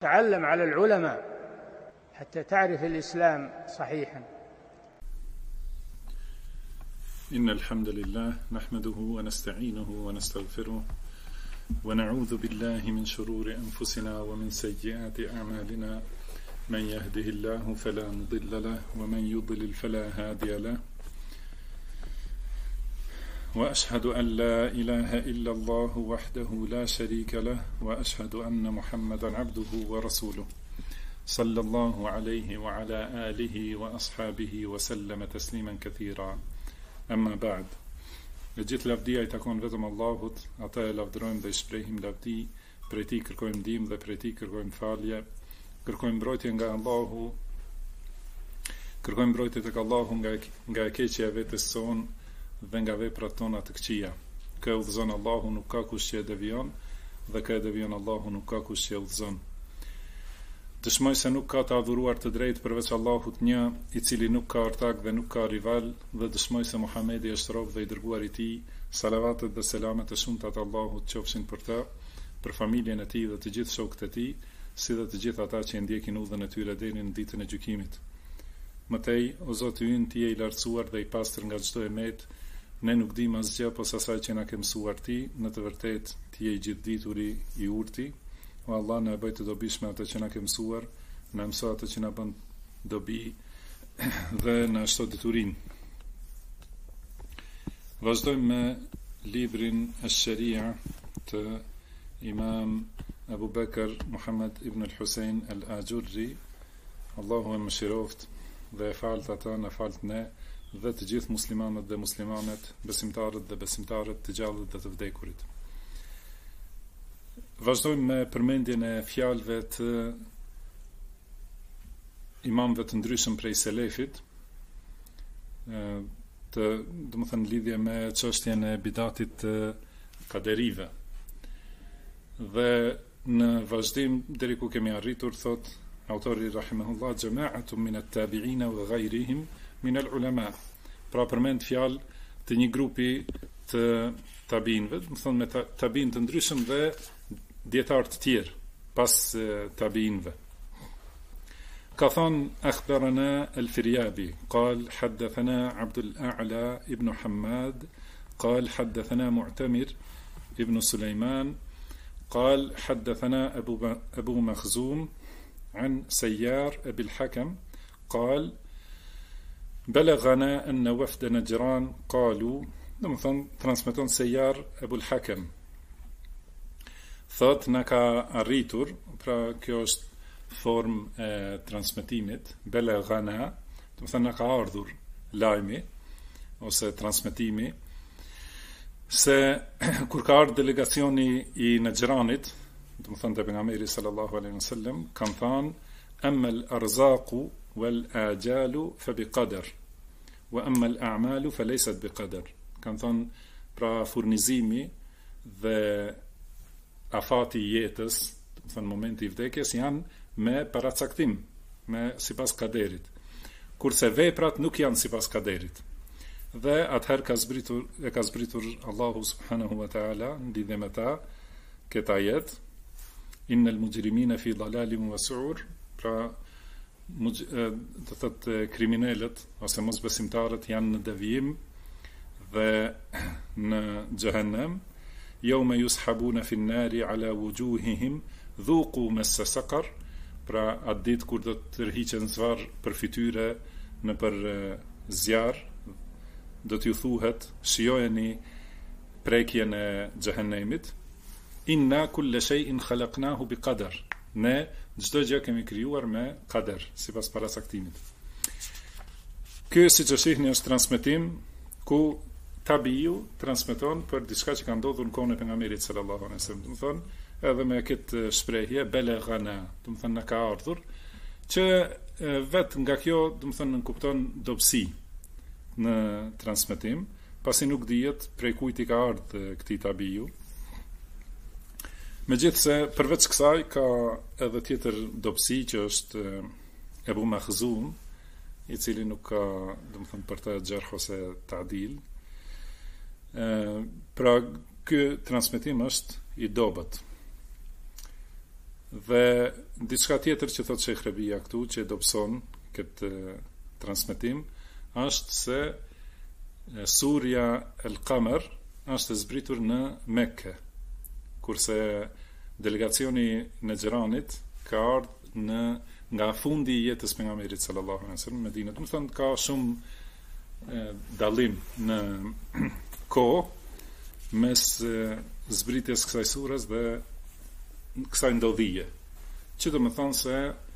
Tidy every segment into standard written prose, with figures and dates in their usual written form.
تعلم على العلماء حتى تعرف الإسلام صحيحا. إن الحمد لله نحمده ونستعينه ونستغفره ونعوذ بالله من شرور أنفسنا ومن سيئات أعمالنا، من يهده الله فلا مضل له ومن يضلل فلا هادي له، وأشهد أن لا إله إلا الله وحده لا شريك له، وأشهد أن محمدا عبده ورسوله صلى الله عليه وعلى آله وأصحابه وسلم تسليما كثيرا. أما بعد. Në gjithë lavdia I takon vetëm Allahut, ata e lavdërojmë dhe I shprehim lavdi, prej Tij kërkojmë ndihmë dhe prej Tij kërkojmë falje, kërkojmë mbrojtje nga Allahu, kërkojmë mbrojtje tek Allahu nga e keqja e vetes son dhe nga veprat tona të këqija. Kë udhëzon Allahu nuk ka kush që e devion, dhe kë e devion Allahu nuk ka kush që e udhëzon. Dëshmoj se nuk ka të adhuruar të drejtë përveç Allahut një, I cili nuk ka ortak dhe nuk ka rival, dhe dëshmoj se Muhamedi është rob dhe I dërguar I Tij. Salavatet dhe selamet e shumta të Allahut qofshin për të, për familjen e Tij dhe të gjithë shokët e Tij, si dhe të gjithë ata që e ndjekin udhën e tyre deri në ditën e gjykimit. Mëtej, o Zoti ynë, Ti je I lartësuar dhe I pastër nga çdo emet, ne nuk dimë asgjë posa asaj që na ke mësuar Ti, në të vërtetë Ti je I gjithdituri I urti. O Allah, na e bëj të dobishme atë që na ke mësuar, na mëso atë që na bën dobi dhe na shto diturinë. Vazhdojmë me librin Ash-Sharia të Imam Abu Bakr Muhammad ibn al-Husayn al-Ajurri. Allahu e mëshiroft dhe e falt ata, na falt ne dhe të gjithë muslimanët dhe muslimanet, besimtarët dhe besimtarët, të gjallët dhe të vdekurit. Vazhdojmë me përmendjen e fjalëve të imamëve të ndryshëm prej selefit, domethënë lidhje me çështjen e bidatit të kaderive. Dhe në vazhdim deri ku kemi arritur, thot autori rahimahullah, jama'atun min at-tabi'in wa ghayrihim min al-ulama. Pra përmend fjalë të një grupi të tabiinëve, domethënë me tabiin të ndryshëm dhe dietar të tjerë pas tabiinëve. Ka thënë akhbarana al-Firyabi قال حدثنا عبد الأعلى ابن حماد قال حدثنا معتمر ابن سليمان قال حدثنا أبو مخزوم عن سيار أبي الحكم قال بلغنا أن وفد نجران قالوا domethënë transmeton Sejar Ebul Hakem, thot na ka arritur, pra kjo është formë e transmetimit, belaghana, domethënë na ka ardhur lajmi ose transmetimi se kur ka ardhur delegacioni I Najranit, domethënë te pejgamberi sallallahu alaihi wasallam, kanë thënë amma al-arzaqu wal ajalu fa biqadar wa amma al-a'malu fa laysat biqadar. Kanë thonë, pra furnizimi dhe afati I jetës, thënë momenti I vdekjes, janë me paracaktim, me sipas kaderit. Kurse veprat nuk janë sipas kaderit. Dhe atëherë ka zbritur Allahu subhanahu wa ta'ala në lidhje me ta këtë ajet, innal mujrimina fi dalalin wa su'ur, pra do thotë kriminalët ose mosbesimtarët janë në devijim dhe në Jahannam, yawma yushabuna fi an-nari ala wujuhihim dhuqu massa saqar, pra atë ditë kur do të tërhiqen zvarr për fytyre në për zjarr, do t'ju thuhet shijojeni prekjen e Jahannamit, inna kulla shay'in khalaqnahu biqadar, ne çdo gjë kemi krijuar me qadar, sipas parasaktimit. Ky siç e shihni është transmetim ku tabiu transmeton për diçka që ka ndodhur në kohën e pejgamberit sallallahu alaihi wasallam. Domethënë edhe me këtë shprehje belaghana, domethënë na ka ardhur, që vetë nga kjo domethënë nën kupton dobësi në transmetim, pasi nuk dihet prej kujt I ka ardhur këtij tabiu. Megjithse përveç kësaj ka edhe tjetër dobësi që është Ebu Makhzum, I cili nuk ka domethënë për të xherh ose ta'dil. Pra ky transmetim është I dobët. Dhe diçka tjetër që thot Sheikh Rabia këtu që dobëson këtë transmetim është se surja El-Qamar është zbritur në Mekke, kurse delegacioni në Xheranit ka ardhur nga fundi i jetës pejgamberit sallallahu alaihi wasallam në Medinë. Do të thonë ka shumë dallim në kohë mes zbritjes kësaj sures dhe kësaj ndodhije, që do të thonë se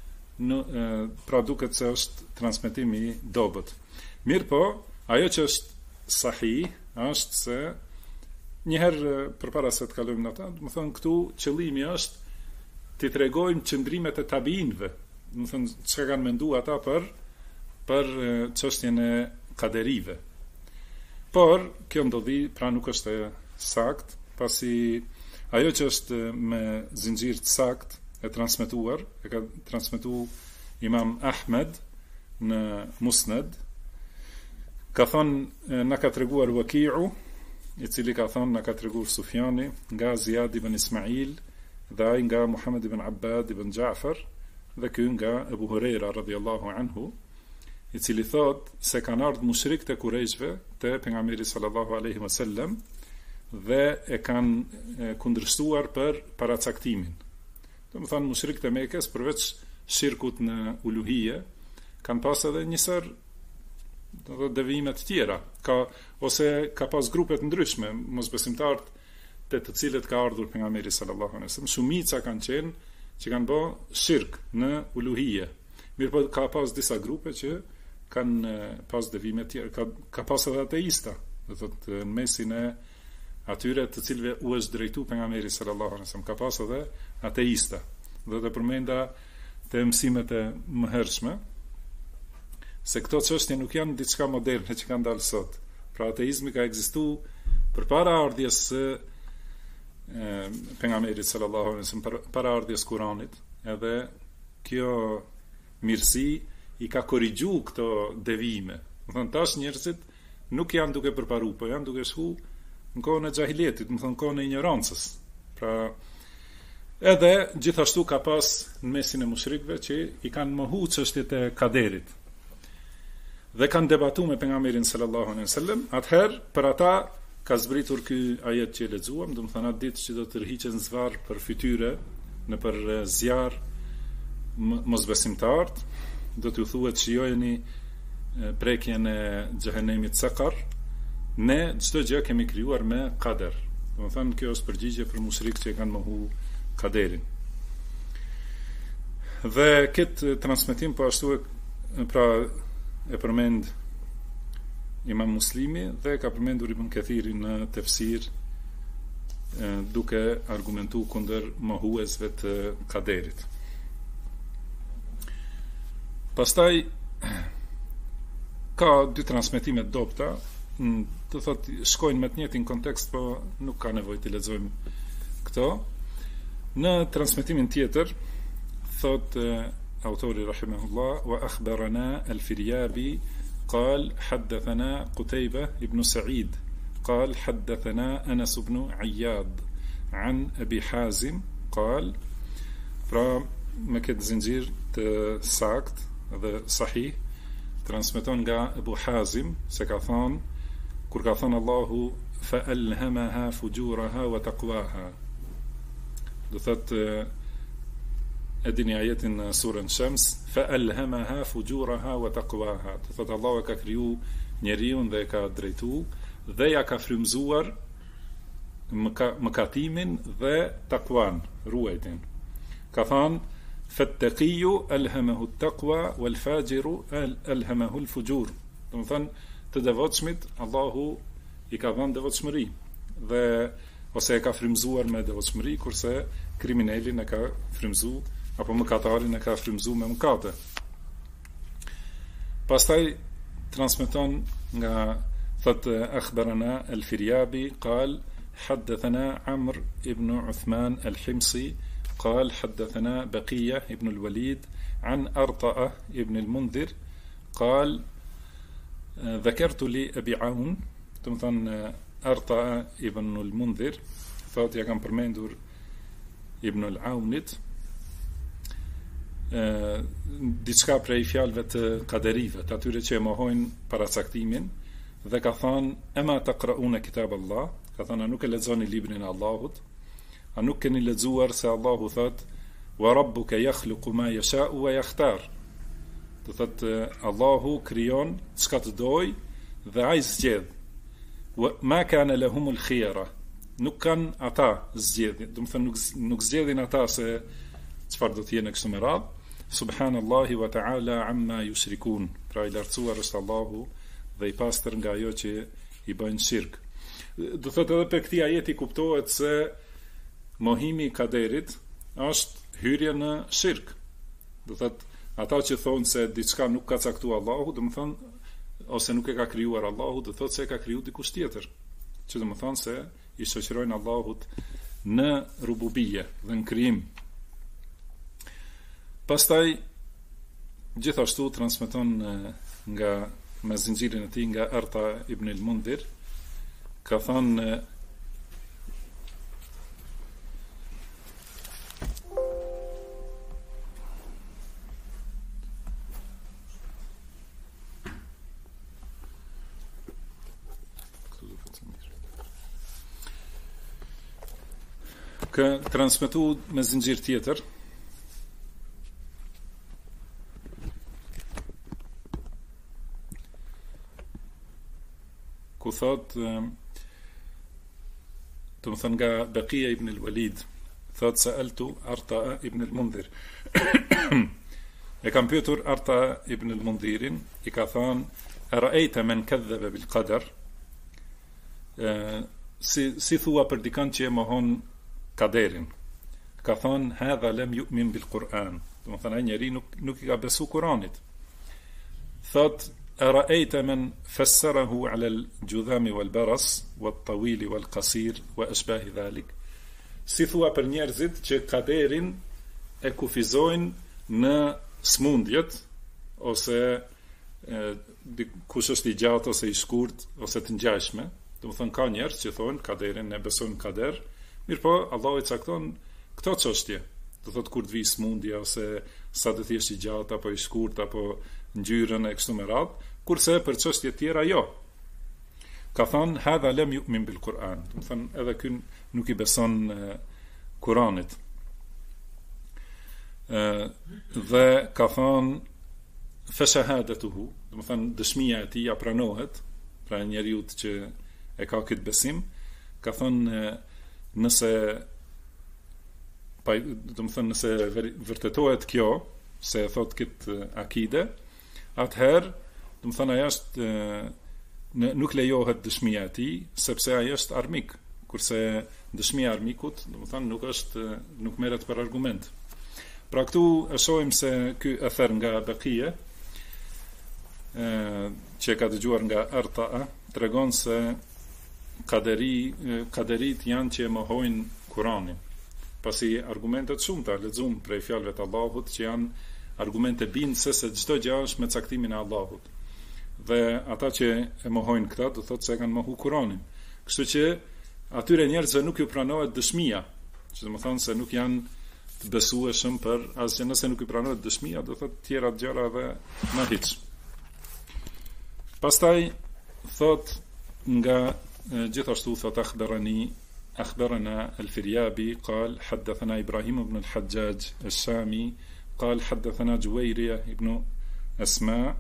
pra duket se është transmetimi i dobët. Mirë po, ajo që është sahih është se njëherë përpara se të kalojmë në ata, do të thonë këtu qëllimi është të tregojmë qëndrimet e tabiinëve, do të thonë çka kanë menduar ata për çështjen e kaderive. Por kjo ndodhi pra nuk është sakt, pasi ajo që është me zinxhir të sakt e transmetuar, e ka transmetuar Imam Ahmed në Musnad, ka thonë na ka treguar Waki'u, i cili ka thonë na ka treguar Sufjani nga Ziyad ibn Ismail dhe ai nga Muhammad ibn Abbad ibn Ja'far dhe ky nga Abu Huraira radhiyallahu anhu, i cili thot se kanë ardhur mushrikët e Kurejshve te pejgamberi sallallahu alaihi wasallam dhe e kanë kundërshtuar për paracaktimin. Do të thonë mushrikët e Mekës përveç shirkut në uluhije kanë pas edhe një sër do devijime të tjera, ose ka pas grupe të ndryshme mosbesimtar të cilët ka ardhur pejgamberi sallallahu alaihi wasallam. Shumica kanë qenë që kanë bë shirk në uluhije. Mirë, ka pas disa grupe që kanë pas devijime të tjera, ka pas edhe ateista, do thotë në mesin e atyre të cilëve u është drejtuar pejgamberi sallallahu alaihi wasallam, ka pas edhe ateista. Dhe të përmenda të mësimet e mëhershme se këto çështje nuk janë diçka moderne që kanë dalë sot. Pra ateizmi ka ekzistuar përpara ardhjes së pejgamberit sallallahu alaihi wasallam, para ardhjes Kuranit, edhe kjo mirësi i ka korrigjuar këto devijime. Do thonë tash njerëzit nuk janë duke përparu, po janë duke shku në kohën e xahilietit, do thonë kohën e ignorancës. Pra edhe gjithashtu ka pas në mesin e mushrikëve që i kanë mohu çështjet e kaderit dhe kanë debatuar me pejgamberin sallallahu alaihi wasallam. Atëherë për ata ka zbritur ky ajet që lexuam, do të thonë atë ditë që do të rrihiqen zvarr për fytyre në për zjarr mosbesimtarët, do t'ju thuhet shijojeni prekjen e xhehenemit Sakar, ne çdo gjë kemi krijuar me kader. Do të thonë kjo është përgjigje për mushrikët që kanë mohu kaderin. Dhe këtë transmetim po ashtu pra e përmend Imam Muslimi dhe ka përmendur Ibn Kathiri në tefsir duke argumentuar kundër mohuesve të kaderit. Pastaj ka dy transmetime të dobta, do thotë shkojnë me të njëjtin kontekst, po nuk ka nevojë të lexojmë këto. Në transmetimin tjetër thot autori rahimahullah wa akhbarana al-Firyabi قال حدثنا قتيبة ابن سعيد قال حدثنا أنس بن عياض عن أبي حازم قال pra me këtë zinxhir të sakt dhe sahih transmeton nga Abu Hazim se ka thonë kur ka thonë Allahu fa alhamaha fujuraha wa taqwaha, do thotë e dini ajetin në surën Shams, fa alhamaha fujuraha wa taqwaha, do thotë Allahu ka kriju njeriu dhe e ka drejtu dhe ja ka frymzuar mëkatimin dhe takwan, ruajtjen. Ka thonë fattaqiyu alhamahu at-taqwa wal fajiru alhamahu al-fujur, do të thonë të devotshmit Allahu i ka dhënë devotshmëri dhe ose e ka frymzuar me devotshmëri, kurse kriminalin e ka frymzuar apo mëkatarin e ka frymzuar me mëkate. Pastaj transmeton nga thot akhbarana al-Firyabi قال حدثنا عمرو ابن عثمان الحمصي قال حدثنا بقية ابن الوليد عن أرطأ ابن المنذر قال ذكرت لي أبي عون، تمثل أرطأ ابن المنذر thot ja kam përmendur Ibn al-Aunit diçka prej fjalëve të kaderive, të atyre që e mohojnë paracaktimin, dhe ka thënë ema taqrauna kitab Allah, ka thënë a nuk e lexoni librin e Allahut, a nuk keni lexuar se Allahu thot wa rabbuka yakhluqu ma yasha'u wa yakhtar. Do thot Allahu krijon çka të doj dhe ai zgjedh. Wa ma kana lahumul khiyara. Nuk kanë ata zgjedhje, do të thënë nuk zgjedhin ata se çfarë do të jenë kështu me radhë. Subhanallahi wa ta'ala amma yushrikun. Pra i lartësuar është Allahu dhe i pastër nga ajo që i bëjnë shirk. Do thotë edhe për këtij ajeti kuptohet se mohimi i kaderit është hyrje në shirk. Do thotë ata që thonë se diçka nuk ka caktuar Allahu, do të thonë ose nuk e ka krijuar Allahu, do thotë se e ka krijuar dikush tjetër. Që do të thonë se i shoqërojnë Allahut në rububie dhe në krijim. Pastaj gjithashtu transmeton nga me zinxhirin e tij nga Arta ibn al-Mundhir, ka thënë ka transmetu me zinxhir tjetër ku thot të më thënë nga Bakia ibn al-Walid thot sa'altu Arta ibn al-Mundhir e kam pyetur Arta ibn al-Mundhirin, i ka thënë ara'ayta man kadhaba bil qadar, si thua për dikën që e mohon kaderin. Ka thënë hadha lam yu'min bil Quran, do të thënë ai njeri nuk i ka besu Kuranit. Thot أرأيت من فسره على الجذام والبرص والطويل والقصير وأشباه ذلك. Si thua për njerëzit që kaderin e kufizojnë në smundjet ose kush është i gjatë ose i shkurt ose të ngjashme. Do të thonë ka njerëz që thonë kaderin e besojnë kader, mirëpo Allahu i cakton këto çështje. Do thotë kur të vi smundja ose sa të thjesht i gjatë apo i shkurt apo ngjyrën e kështu me radhë, kurse për çështje tjera jo. Ka thënë hadha lam yu'min bil Quran, do të thënë edhe ky nuk i beson Kuranit. Dhe ka thënë fa shahadatuhu, do të thënë dëshmia e tij ja pranohet, pra njeriu që e ka këtë besim, ka thënë nëse do të thënë nëse vërtetohet kjo, se e thot këtë akide, atëherë, do të thënë ajo është nuk lejohet dëshmia e tij, sepse ai është armik, kurse dëshmia e armikut, do të thënë nuk merret për argument. Pra këtu e shohim se ky ether nga Bakia, që ka dëgjuar nga Arta, tregon se kaderit janë që e mohojnë Kuranin. Pasi argumentet shumëta lexuam prej fjalëve të Allahut që janë argumente bindëse se çdo gjë është me caktimin e Allahut. Dhe ata që e mohojnë këtë, do thotë se e kanë mohu Kuranin. Kështu që atyre njerëzve nuk ju pranohet dëshmia, që do të thonë se nuk janë të besueshëm për asgjë, nëse nuk ju pranohet dëshmia, do thotë tjera gjëra dhe më hiç. Pastaj thot nga gjithashtu thot أخبرنا الفريابي قال حدثنا إبراهيم بن الحجاج الشامي قال حدثنا جويرية ابن أسماء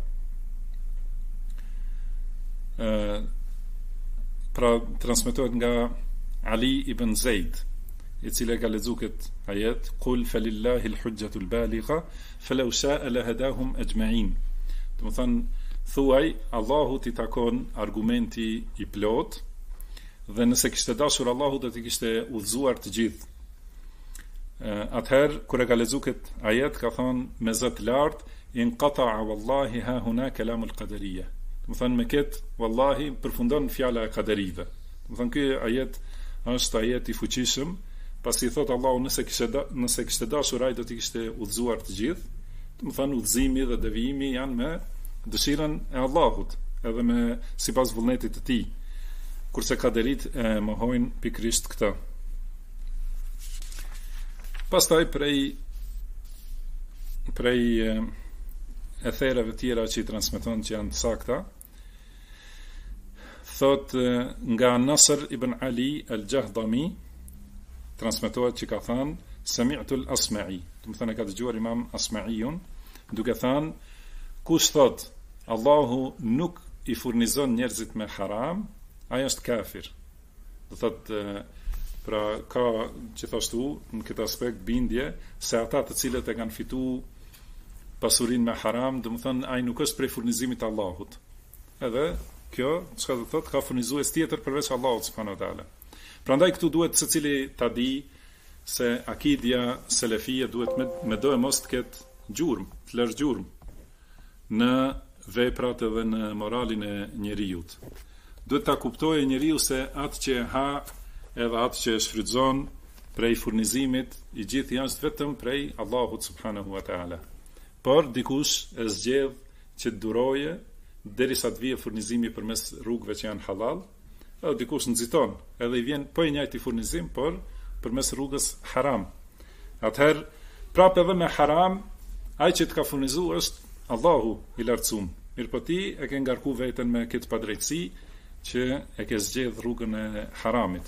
pra transmetohet nga Ali ibn Zaid, i cili ka lexuar këtë ajet qul falillahi alhujjatu albaligha falau sha'a lahadahum ajma'in. Do të thonë thuaj Allahut i takon argumenti i plot, dhe nëse kishte dashur Allahu do t'i kishte udhëzuar të gjithë. Atëherë kur e ka lexuar këtë ajet ka thonë me zot lart in qata'a wallahi ha huna kalamul qadariyya. Do të thonë me këtë wallahi përfundon fjala e qaderive. Do të thonë ky ajet është ajet i fuqishëm, pasi thot Allahu nëse kishte dashur ai do t'i kishte udhëzuar të gjithë. Do të thonë udhëzimi dhe devijimi janë me dëshirën e Allahut, edhe me sipas vullnetit të tij. Kurse kaderit e mohojnë pikrisht këtë. Pastaj prej prej etherave tjera që i transmeton që janë të sakta, thot nga Nasr ibn Ali al-Jahdami, transmetohet që ka thënë Sami'tu al-Asma'i, do të thënë e ka dëgjuar Imam Asma'iun, duke thënë kush thot Allahu nuk i furnizon njerëzit me haram, ai është kafir. Do thot pra ka gjithashtu në këtë aspekt bindje se ata të cilët e kanë fituar pasurinë me haram, do të thënë ai nuk është prej furnizimit të Allahut. Edhe kjo, çka do thot, ka furnizues tjetër përveç Allahut subhanahu wa taala. Prandaj këtu duhet secili ta di se akidja selefie duhet me do e mos të ketë gjurmë, të lërë gjurmë në veprat edhe në moralin e njeriut. Duhet ta kuptojë njeriu se atë që ha edhe atë që shfrytëzon prej furnizimit i gjithë janë vetëm prej Allahut subhanahu wa taala. Por dikush e zgjedh që të duroje derisa të vijë furnizimi përmes rrugëve që janë halal, edhe dikush nxiton, edhe i vjen po i njëjti furnizim, por përmes rrugës haram. Atëherë, prapë edhe me haram, ai që të ka furnizuar është Allahu i lartësuar. Mirpo ti e ke ngarku veten me këtë padrejtësi që e ke zgjedh rrugën e haramit.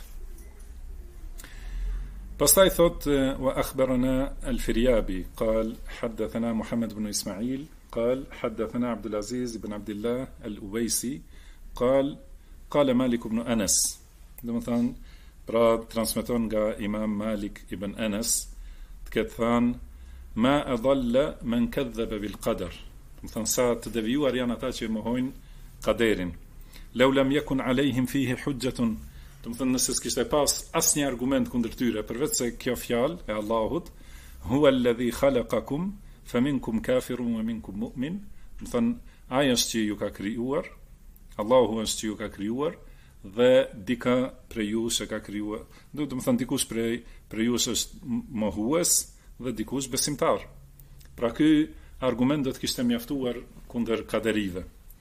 Pastaj thot wa akhbarana al-Firyabi قال حدثنا محمد بن إسماعيل قال حدثنا عبد العزيز بن عبد الله الأويسي قال مالك بن أنس. Domethën pra transmeton nga Imam Malik ibn Anas të ketë thënë ma adalla man kadhaba bil qadar. Domethën sa të devijuar janë ata që mohojnë qaderin. Law lam yakun alehim fihi hujjatun. Domethën nëse s'kishte pas asnjë argument kundër tyre përveç se kjo fjalë e Allahut, huwa alladhi khalaqakum faminkum kafirun wa minkum mu'min. Domethën ai është që ju ka krijuar, Allahu është që ju ka krijuar dhe dika prej jush e ka krijuar. Do të thënë dikush prej jush është mohues dhe dikush besimtar. Pra ky argument do të kishte mjaftuar kundër kaderive.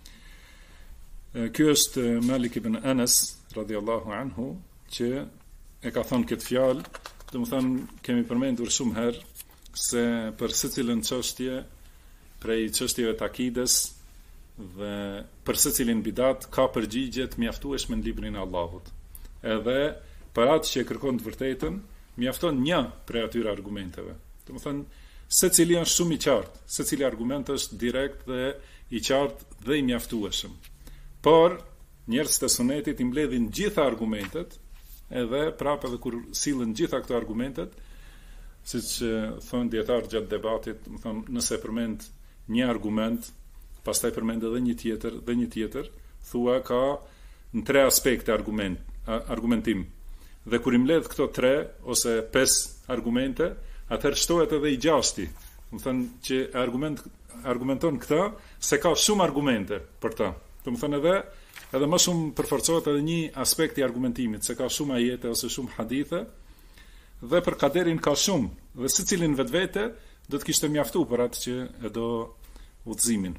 Ky është Malik ibn Anas radhiyallahu anhu që e ka thënë këtë fjalë, do të thënë kemi përmendur shumë herë se për secilën çështje prej çështjeve të akides dhe për secilin bidat ka përgjigje të mjaftueshme në librin e Allahut. Edhe për atë që kërkon të vërtetën, mjafton një prej atyre argumenteve. Do të thënë secili është shumë i qartë, secili argument është direkt dhe i qartë dhe i mjaftueshëm. Por njerëzit e sunetit i mbledhin gjitha argumentet, edhe prapë edhe kur sillen gjitha këto argumentet, siç thonë dietar gjatë debatit, do thonë nëse përmend një argument, pastaj përmend edhe një tjetër, thua ka në tre aspekte argumentim. Dhe kur i mbledh këto 3 ose 5 argumente, atëherë shtohet edhe i gjashti. Do thënë që argumenton këtë se ka shumë argumente për ta. Do thënë edhe më shumë përforcohet edhe një aspekt i argumentimit, se ka shumë ajete ose shumë hadithe, dhe për kaderin ka shumë, dhe secilin vetvete do të kishte mjaftuar për atë që e do udhëzimin.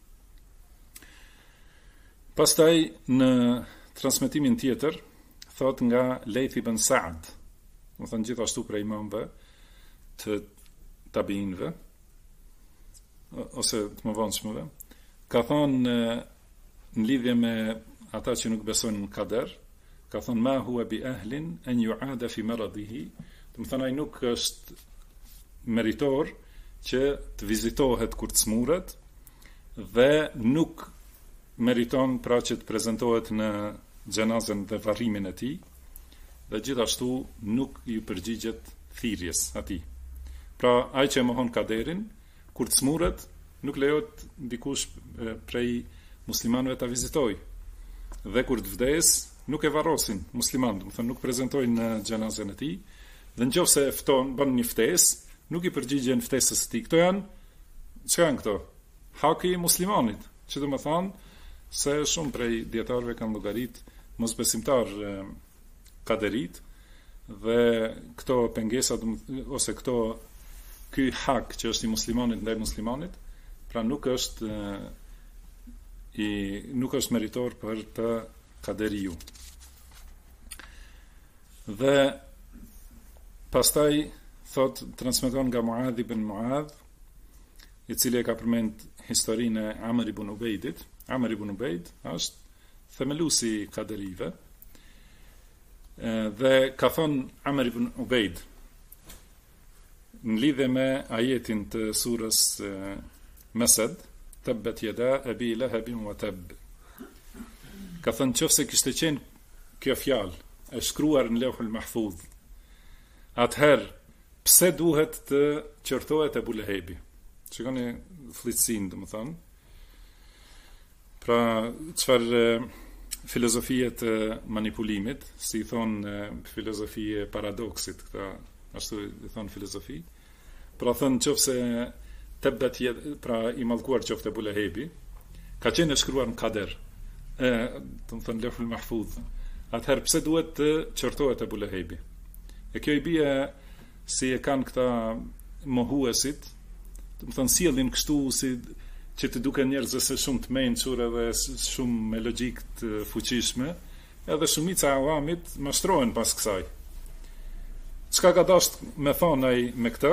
Pastaj në transmetimin tjetër thot nga Layth ibn Sa'd, do thënë gjithashtu prej imamëve të tabiinëve ose të mëvonshmëve, ka thonë në lidhje me ata që nuk besojnë në kader, ka thonë ma huwa bi ahlin an yu'ada fi maradihi, do të thonë ai nuk është meritor që të vizitohet kur të smuret dhe nuk meriton pra që të prezantohet në xhenazën dhe varrimin e tij, dhe gjithashtu nuk ju përgjigjet thirrjes atij. Pra ai që mohon kaderin kur të smuret nuk lejohet dikush prej muslimanëve ta vizitoj. Dhe kur të vdes, nuk e varrosin musliman, do të thonë nuk prezantojnë në xhenazën e tij, dhe nëse e fton, bën një ftesë, nuk i përgjigjen ftesës së tij. Këto çka janë këto? Haki i muslimanit, që do të thonë se shumë prej dietarëve kanë llogarit mosbesimtar kaderit, dhe këto pengesa ose ky hak që është i muslimanit ndaj muslimanit, pra nuk është meritor për të kaderiu. Dhe pastaj thot transmeton nga Muadh ibn Muadh i cili e ka përmend historinë e Amr ibn Ubejdit. Amr ibn Ubejd është themelusi i kaderive, dhe ka thënë Amr ibn Ubejd në lidhje me ajetin të surës Mesed, tabbet yada abi lahabin wa tabb. Ka thënë nëse kishte qenë kjo fjalë e shkruar në Lauhul Mahfuz, atëherë pse duhet të qortohet Abu Lahabi? Shikoni fllitësinë, domethënë. Pra, çfarë filozofie të manipulimit, si i thon filozofie paradoksit, këta ashtu i thon filozofi. Pra thon nëse tebet pra i mallkuar qoftë Abu Lahabi, ka qenë shkruar në kader, do të thon Lauhul Mahfuz. Atëherë pse duhet të qortohet Abu Lahabi? E kjo i bie si e kanë këta mohuesit, do të thon sjellin kështu si që të duke njerëzve se shumë të mençur edhe shumë me logjik të fuqishme, edhe shumica e awamit mashtrohen pas kësaj. Çka ka dashur me thonë ai me këtë?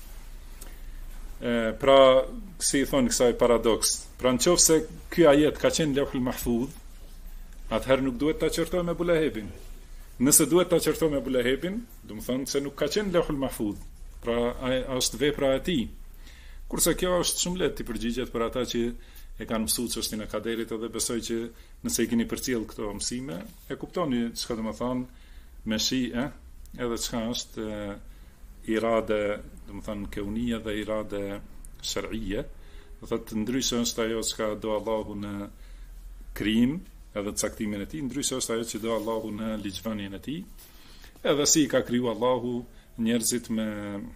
Pra, si i thonë kësaj paradoks. Pra nëse ky ajet ka qenë Lauhul Mahfuz, atëherë nuk duhet ta qortojmë me Abu Lahabin. Nëse duhet ta qortojmë me Abu Lahabin, do të thonë se nuk ka qenë Lauhul Mahfuz. Pra, ai është vepra e tij. Kurse kjo është shumë lehtë të përgjigjet për ata që e kanë mësuar çështjen e kaderit, edhe besoj që nëse i keni përcjell këto mësime, e kuptoni çka do të thonë me shije, edhe çka është irade, do të thonë keunia dhe irade shar'ie. Do thotë ndryshe është ajo çka do Allahu në krijim, edhe caktimin e tij, ndryshe është ajo që do Allahu në ligjvënien e tij, edhe si ka kriju Allahu njerëzit me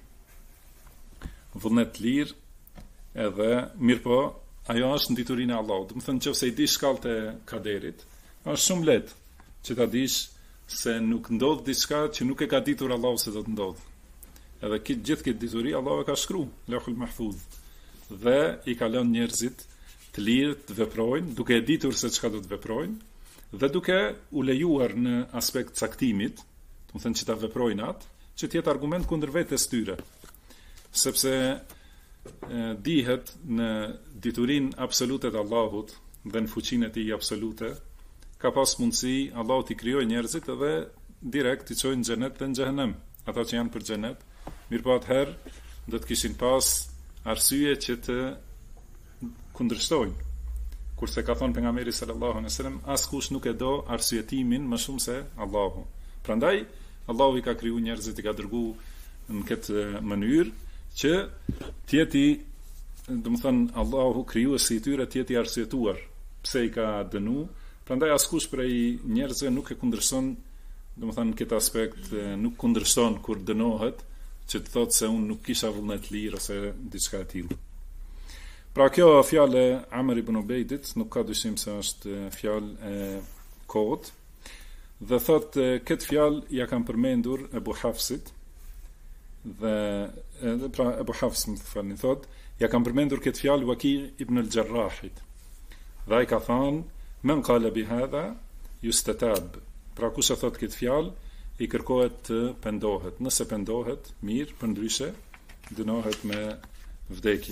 vullnet lirë, edhe mirë po, ajo është në diturinë e Allahut. Do të thënë nëse i di shkallët e kaderit, është shumë lehtë që ta dish se nuk ndodh diçka që nuk e ka ditur Allahu se do të ndodh. Edhe gjithë këtë dituri Allahu e ka shkruar Lauhul Mahfuz dhe i ka lënë njerëzit të lirë të veprojnë, duke e ditur se çka do të veprojnë dhe duke u lejuar në aspekt caktimit, do të thënë që ta veprojnë atë, që të jetë argument kundër vetes tyre. Sepse dihet në diturinë absolute të Allahut dhe në fuqinë e tij absolute, ka pas mundësi Allahu t'i krijojë njerëzit edhe direkt i çojë në xhenet dhe në xhenem, ata që janë për xhenet, mirëpo atëherë do të kishin pas arsye që të kundërshtojnë. Kurse ka thënë pejgamberi sallallahu alejhi wasallam, askush nuk e do arsyetimin më shumë se Allahu. Prandaj Allahu i ka krijuar njerëzit, i ka dërguar në këtë mënyrë që tjeti, do të thënë Allahu krijuesi i tyre tjeti arsyetuar pse i ka dënu. Prandaj askush prej njerëzve nuk e kundërshton, do të thënë këtë aspekt, nuk kundërshton kur dënohet, që të thotë se unë nuk kisha vullnet lirë ose diçka e tillë. Pra kjo fjalë e Amr ibn Ubejdit nuk ka dyshim se është fjalë e kohët, dhe thotë këtë fjalë ja kam përmendur Ebu Hafsit, dhe pra Ebu Hafs më thotë, ja kam përmendur këtë fjalë Waki ibn al-Jarrahit. Dhe ai ka thënë, men qala bi hadha yustatab. Pra kush e thot këtë fjalë, i kërkohet të pendohet. Nëse pendohet, mirë, përndryshe dënohet me vdekje.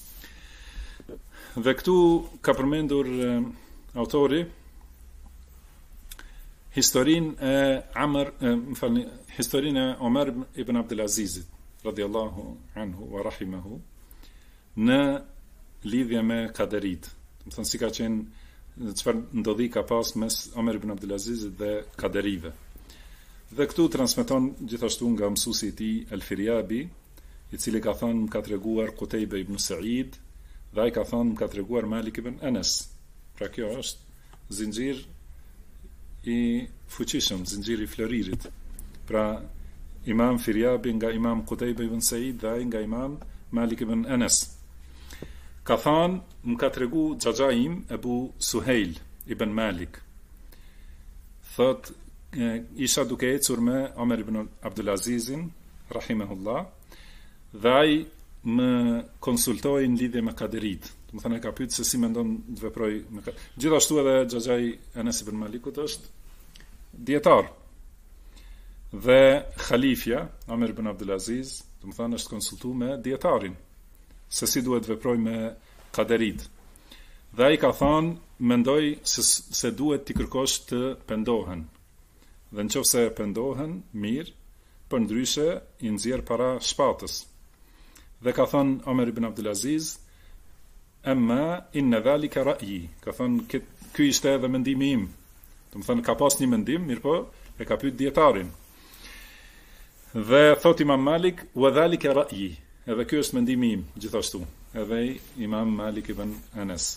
Dhe këtu ka përmendur autori historinë e historinë e Omer ibn Abdulazizit radiallahu anhu wa rahimahu në lidhje me kaderit. Do të thënë si ka qenë, çfarë ndodhi ka pas mes Omer ibn Abdulazizit dhe kaderive. Dhe këtu transmeton gjithashtu nga mësuesi i tij Al-Firyabi, i cili ka thënë më ka treguar Qutayba ibn Sa'id, dhe ai ka thënë më ka treguar Malik ibn Anas. Pra kjo është zinxhir i fuqishëm, zinxhiri i floririt. Pra Imam Firyabi nga Imam Qutayba ibn Sa'id dhe ai nga Imam Malik ibn Anas. Ka thënë më ka tregu xhaxha im Ebu Suhejl ibn Malik. Thot isha duke ecur me Omer ibn Abdulazizin rahimahullah, dhe ai më konsultoi në lidhje me kaderit. Do të thënë ka pyet se si mendon të veproj me kaderit. Gjithashtu edhe xhaxhai Anas ibn Malikut është dietar. Dhe khalifja Omer ibn Abdulaziz, do të thënë është konsultuar me dietarin. se si duhet veproj me kaderit. Dhe ai ka thënë, mendoj se duhet t'i kërkosh të pendohen. Dhe nëse pendohen, mirë, për ndryshe i nxjerr para shpatës. Dhe ka thënë Omer ibn Abdulaziz, amma inna dhalika ra'yi, ka thënë ky ishte edhe mendimi im. Do të thënë ka pas një mendim, mirë po, e ka pyet dietarin. Dhe thot Imam Malik, wa dhalika ra'yi, edhe ky është mendimi im, gjithashtu. Edhe Imam Malik ibn Anas.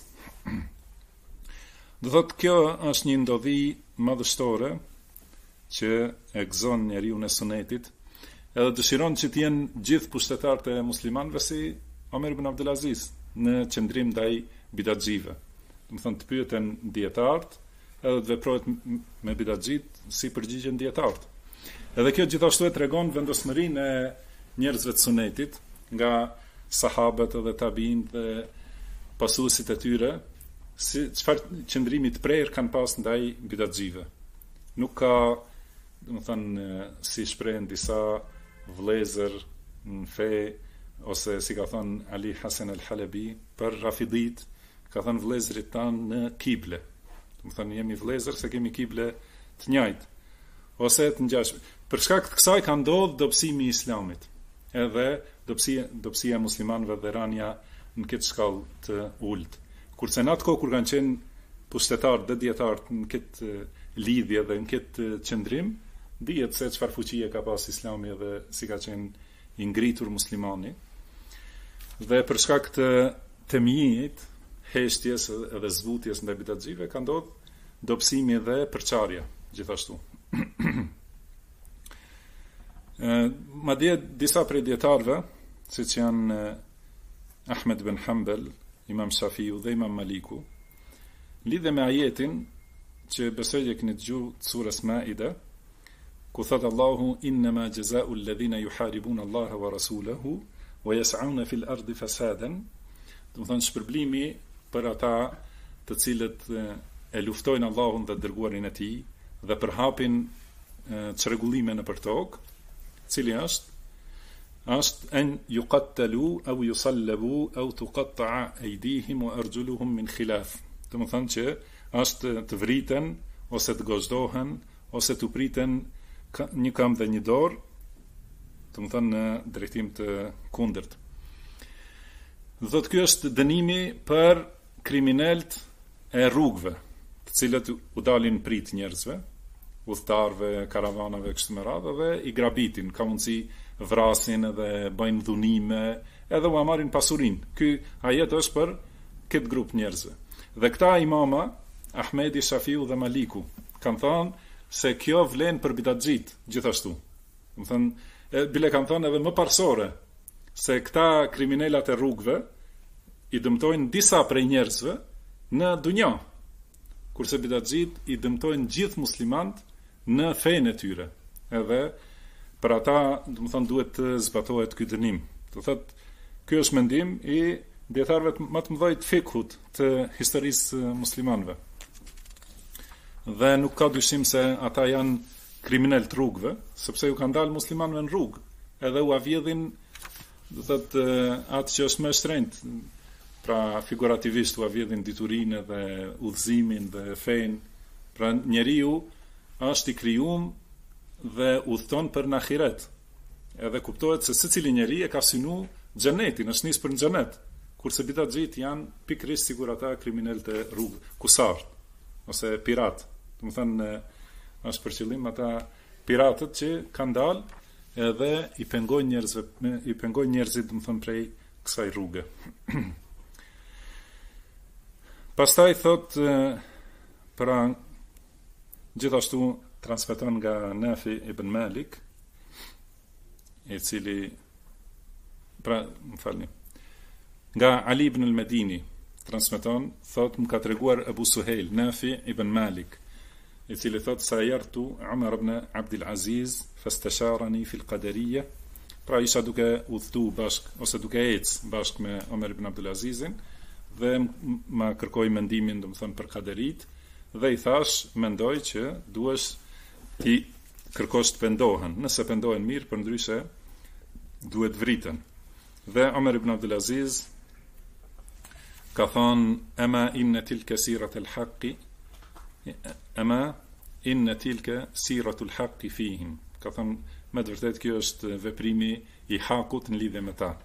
Do thot kjo është një ndodhi madhështore që e gëzon njeriu në sunetit, edhe dëshiron që të jenë gjithë pushtetarët e muslimanëve si Omer ibn Abdulaziz në qendrim ndaj bidatxive. Do të thonë të pyeten dietarët edhe të veprohet me bidatxit si përgjigjen dietarët. Edhe kjo gjithashtu e tregon vendosmërinë e njerëzve të sunetit nga sahabët edhe tabiin dhe pasuesit e tyre, si çfarë qëndrimi të prerë kanë pas ndaj bidatxive. Nuk ka, do të thënë, si shprehen disa vëllezër në fe, ose si ka thënë Ali Hasan al-Halabi për Rafidit, ka thënë vëllezërit tanë në kible. Do të thënë jemi vëllezër se kemi kible të njëjtë, ose të ngjashme. Për shkak të kësaj ka ndodhur dobësimi i Islamit, edhe dobësia e muslimanëve dhe rania në këtë shkallë të ulët. Kurse në atë kohë kur kanë qenë pushtetarë dhe dietarë në këtë lidhje dhe në këtë qëndrim, dihet se çfarë fuqie ka pas Islami dhe si ka qenë i ngritur muslimani. Dhe për shkak të temijit, heshtjes edhe zbutjes ndaj bidatxive ka ndodhur dobësimi dhe përçarja gjithashtu. Madje disa prej dietarëve, siç janë Ahmed bin Hanbal, Imam Shafiu dhe Imam Maliku, lidhe me ajetin që besoj e keni dëgjuar të surës Maida, ku thot Allahu innama jazaa'u alladhina yuharibuna Allaha wa rasulahu wa yas'auna fil ardi fasadan, do të thonë shpërblimi për ata të cilët e luftojnë Allahun dhe dërguarin e tij dhe përhapin çrregullime nëpër tokë, cili është an yuqattalu aw yusallabu aw tuqatta'a aydihim wa arjuluhum min khilaf. Do të thonë që është të vriten ose të gozhdohen ose të priten një këmbë dhe një dorë, do të thonë në drejtim të kundërt. Thotë ky është dënimi për kriminalët e rrugëve, të cilët u dalin prit njerëzve, udhëtarëve, karavanave kështu me radhë, dhe i grabitin, ka mundësi vrasin edhe bëjnë dhunime, edhe u marrin pasurinë. Ky ajet është për këtë grup njerëzve. Dhe këta imama, Ahmedi, Shafiu dhe Maliku, kanë thënë se kjo vlen për bidatxit gjithashtu. Do të thënë, bile kanë thënë edhe më parsore se këta kriminalat e rrugëve i dëmtojnë disa prej njerëzve në dunja, kurse bidatxit i dëmtojnë gjithë muslimanët në fenë e tyre. Edhe për ata, do të thonë, duhet të zbatohet ky dënim. Do thotë, ky është mendim i dietarëve më të mëdhenj të fikhut të historisë muslimanëve. Dhe nuk ka dyshim se ata janë kriminal të rrugëve, sepse ju kanë dalë muslimanëve në rrugë, edhe u avjedhin, do thotë, atë që është më shtrenjtë. Pra figurativisht u avjedhin diturinë dhe udhëzimin dhe fenë. Pra njeriu është i krijuar dhe udhton për në ahiret. Edhe kuptohet se secili njeri e ka synu xhenetin, është nis për në xhenet, kurse bidatxhit janë pikërisht sigur ata kriminalët e rrugë, kusart ose pirat. Do të thënë, është për qëllim ata piratët që kanë dalë edhe i pengojnë njerëzit, do të thënë, prej kësaj rruge. Pastaj thot, pra gjithashtu transmeton nga Nafi ibn Malik, i cili, pra, nga Ali ibn al-Medini, transmeton, thot, më ka treguar Abu Suhejl, Nafi ibn Malik, i cili thot, sa jartu Umar ibn Abdul Aziz, fastasharani fil qadariyya, pra isha duke udhëtu bashk, ose duke ecë bashk me Umar ibn Abdul Azizin, dhe ma kërkoj mendimin, do të thënë, për qaderit, dhe i thash, mendoj që duhesh ti kërkosh të pendohen. Nëse pendohen mirë, për ndryshe duhet vriten. Dhe Omer ibn Abdulaziz ka thonë, ema inne tilke sirat el haqi, ema inne tilke sirat el haqi fihim. Ka thonë, me të vërtet kjo është veprimi i hakut në lidhje me ta.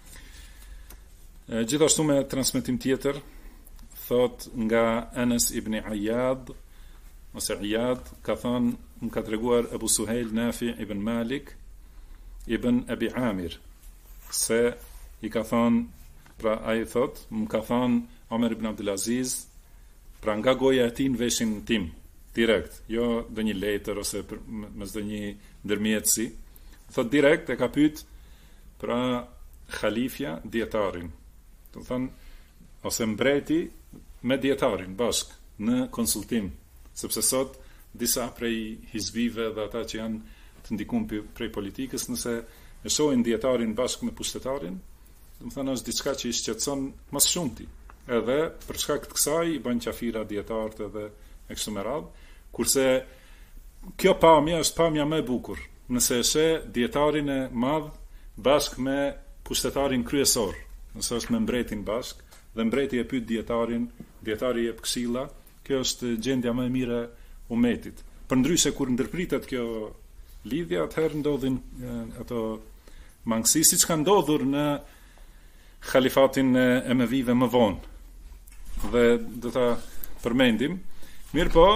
Gjithashtu me transmetim tjetër, thot nga Anas ibn Iyad, ose Iyad, ka thonë, më ka treguar Abu Suhejl Nafi ibn Malik ibn Abi Amir, se i ka thonë, pra a i thot, më ka thonë Omer ibn Abdulaziz, pra nga goja e tij në veshin tim, direkt, jo do një letër ose mes do një ndërmjetësi, thot direkt e ka pyet pra khalifja dietarin, do thon ose mbreti me dietarin bashk në konsultim, sepse sot disa prej hizbive dhe ata që janë të ndikuar prej politikës, nëse e shohin dietarin bashk me pushtetarin, do të thonë është diçka që i shqetëson më së shumti. Edhe për shkak të kësaj i bën qafira dietarët edhe e kështu me radhë, kurse kjo pamje është pamja më e bukur, nëse e sheh dietarin e madh bashk me pushtetarin kryesor, nëse është me mbretin bashk, dhe mbreti e pyet dietarin, dietari jep këshilla, kjo është gjendja më e mirë e umetit. Përndryshe kur ndërpritet kjo lidhje, atëherë ndodhin ato mangësi, siç ka ndodhur në khalifatin e Emevive më vonë. Dhe do ta përmendim. Mirë po,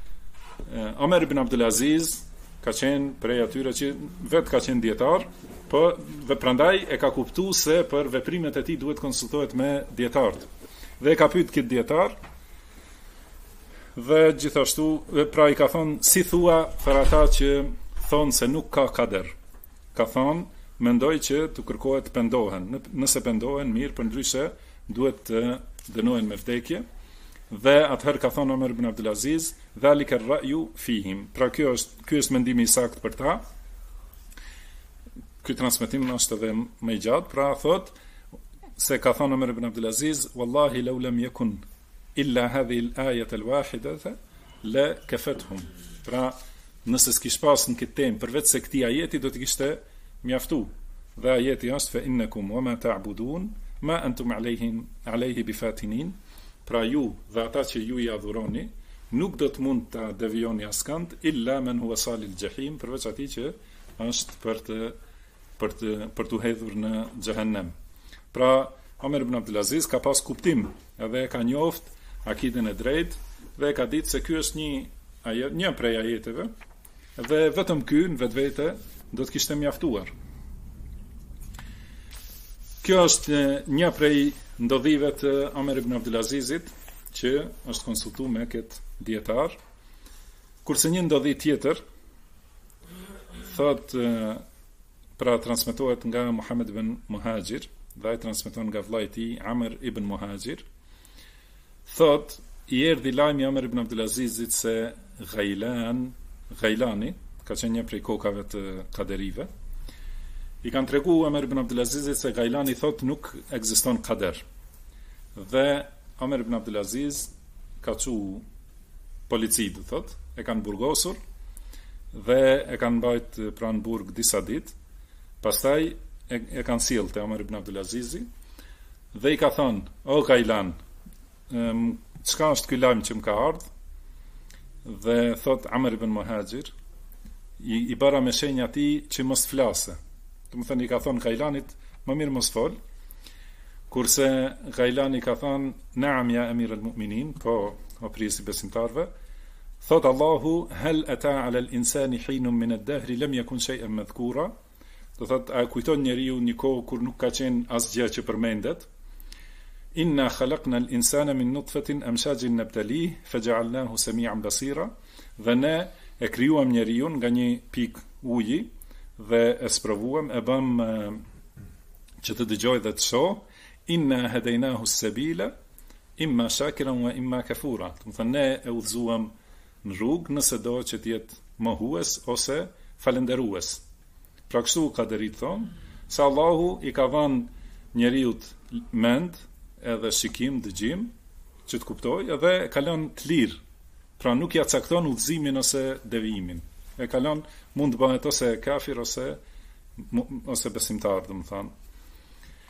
Omer ibn Abdulaziz ka qenë prej atyre që vetë ka qenë dietar, po dhe prandaj e ka kuptuar se për veprimet e tij duhet konsultohet me dietarët. Dhe e ka pyet këtë dietar, dhe gjithashtu pra i ka thonë, si thua për ata që thonë se nuk ka kader. Ka thonë, mendoj që të kërkohet pendohen. Nëse pendohen, mirë, përndryshe duhet të dënohen me vdekje. Dhe atëherë ka thonë Omer ibn Abdulaziz, dhalika ar-ra'yu fihim. Pra ky është mendimi i saktë për ta. Ky transmetim është edhe më i gjatë, pra thot se ka thonë Omer ibn Abdulaziz, wallahi law lam yakun illa hadhihi al-ayat al-wahidata la kafatuhum. Pra nëse s'kish pas në këtë temë përveç se këtij ajeti do të kishte mjaftu. Dhe ajeti është fa innakum wa ma ta'budun ma antum alayhi bifatinin. Pra ju dhe ata që ju i adhuroni nuk do të mund ta devijoni askand illa man huwa salil jahim, përveç atij që është për të hedhur në xhehenem. Pra Omer ibn Abdulaziz ka pas kuptim, edhe ka njoft akiden e drejtë dhe ka ditë se ky është një prej ajeteve, dhe vetëm ky në vetvete do të kishte mjaftuar. Kjo është një prej ndodhive të Omer ibn Abdulazizit që është konsultuar me këtë dietar. Kurse një ndodhi tjetër thot pra transmetohet nga Muhammed ibn Muhajir, dhe ai transmeton nga vllai i tij Amr ibn Muhajir, thot i erdhi lajmi Omer ibn Abdulazizit se Ghailani, ka qenë një prej kokave të kaderive, i kanë tregu Omer ibn Abdulazizit se Ghailani thot nuk ekziston kader. Dhe Omer ibn Abdulaziz ka çu polici, do thot, e kanë burgosur dhe e kanë mbajt pranë burg disa ditë. Pastaj e kanë sjellë te Omer ibn Abdulazizi dhe i ka thonë, o Gailan, çka është ky lajm që më ka ardhur? Dhe thot Amr ibn Muhajir, i bara me shenja ti që mos flase. Do të thënë i ka thonë Gailanit, më mirë mos fol. Kurse Gailani ka thonë, naam ja emir al-mu'minin, po o prisi besimtarve, thot Allahu, hal ata ala al-insani hinun min ad-dahri lam yakun shay'an madhkura. Do thot, a kujton njeriu një kohë kur nuk ka qenë asgjë që përmendet. Inna khalaqna al-insana min nutfatin amshajin nabtalih faj'alnahu sami'an basira. Dhe ne e krijuam njeriu nga një pikë uji dhe e sprovuam, e bëm që të dëgjoj dhe të shoh. Inna hadaynahu as-sabila imma shakiran wa imma kafura. Do thënë ne e udhëzuam në rrugë nëse do që të jetë mohues ose falënderues. Pra kështu ka dërit thonë, se Allahu i ka dhënë njeriut mend, edhe shikim, dëgjim, që të kuptoj, edhe e kalon të lirë. Pra nuk ja cakton udhëzimin ose devijimin. E kalon mund të bëhet ose kafir ose besimtar, domethënë.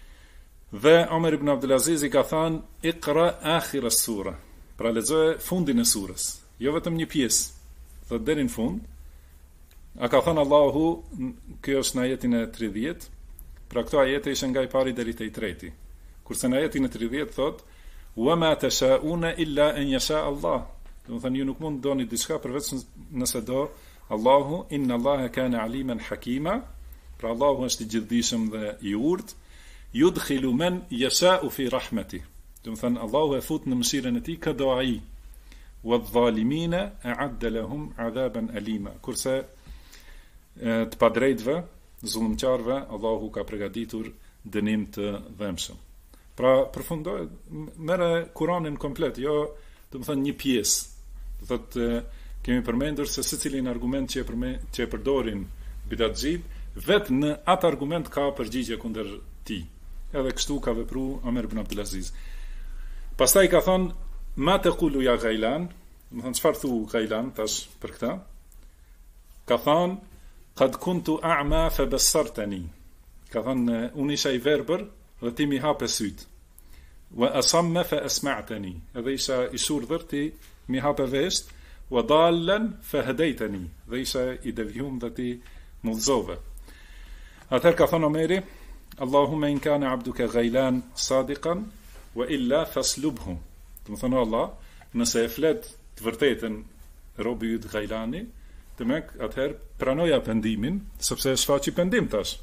Dhe Omer ibn Abdulaziz I ka thënë Iqra akhir as-sura. Pra lexoje fundin e surës, jo vetëm një pjesë, thotë deri në fund. A ka thënë Allahu, kjo është në ajetin e 30, pra këto ajete ishin nga I pari deri te I treti. Kurse në ajetin e 30 thotë wa ma tashauna illa an yasha Allah. Do të thënë ju nuk mund doni diçka përveç nëse do Allahu, inna Allaha kana aliman hakima. Pra Allahu është I gjithdijshëm dhe I urtë. Yudkhilu man yasha'u fi rahmati. Do të thënë Allahu e fut në mëshirën e tij këdo ai. Wadh-dhalimina a'adda lahum 'adhaban alima. Kurse të padrejtëve, zullumqarëve, Allahu ka përgatitur dënim të dhëmshëm. Pra përfundoj, merre Kur'anin komplet, jo do të thënë një pjesë. Do thotë kemi përmendur se secilin argument që e përdorin bidatxhit, vetë në atë argument ka përgjigje kundër tij. Edhe kështu ka vepruar Omer ibn Abdulaziz. Pastaj ka thonë ma taqulu ya Ghailan, do të thënë çfarë thu Ghailan tash për këtë? Ka thonë qad kuntu a'ma fa bassartani. Ka thonë unë isha I verbër dhe ti mi hape syt. Wa asamma fa asma'tani. Edhe isha I surdhër ti mi hape vesht. Wa dallan fa hadaytani. Dhe isha I devijum dhe ti mudhzove. Atëherë ka thonë Omeri, Allahumma in kana abduka Ghailan sadiqan wa illa faslubhu. Do të thonë Allah, nëse e flet të vërtetën robi yt Ghailani, demek atëherë pranoja pendimin, sepse shfaqi pendim tash.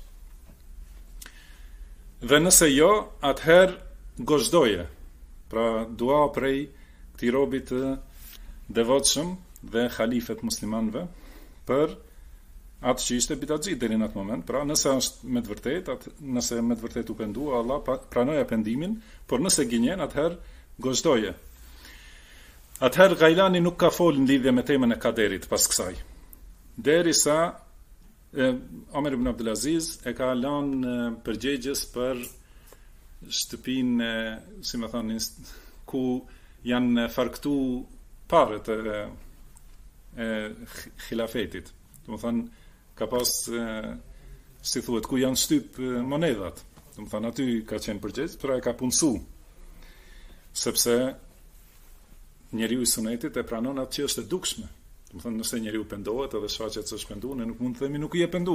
Dhe nëse jo, atëherë gozhdoje. Pra dua prej këtij robi të devotshëm dhe halifet muslimanëve për atë që ishte bidatxhi deri në atë moment. Pra nëse është me të vërtetë, nëse me të vërtetë u pendua, Allah pranoja pendimin, por nëse gënjen, atëherë gozhdoje. Atëherë Ghailani nuk ka folë në lidhje me temën e kaderit pas kësaj. Derisa Omer ibn Abdulaziz e ka lënë përgjegjës për shtëpinë, si më thonë, ku janë farktu parët e khilafetit. Do të thonë ka pas si thuhet ku janë shtyp monedat. Do të thonë aty ka qenë përgjegjës, pra e ka punësu. Sepse njeriu I sunetit e pranon atë që është e dukshme. Do të thonë nëse njeriu pendohet edhe shfaqet se është penduar, ne nuk mund të themi nuk I e pendu.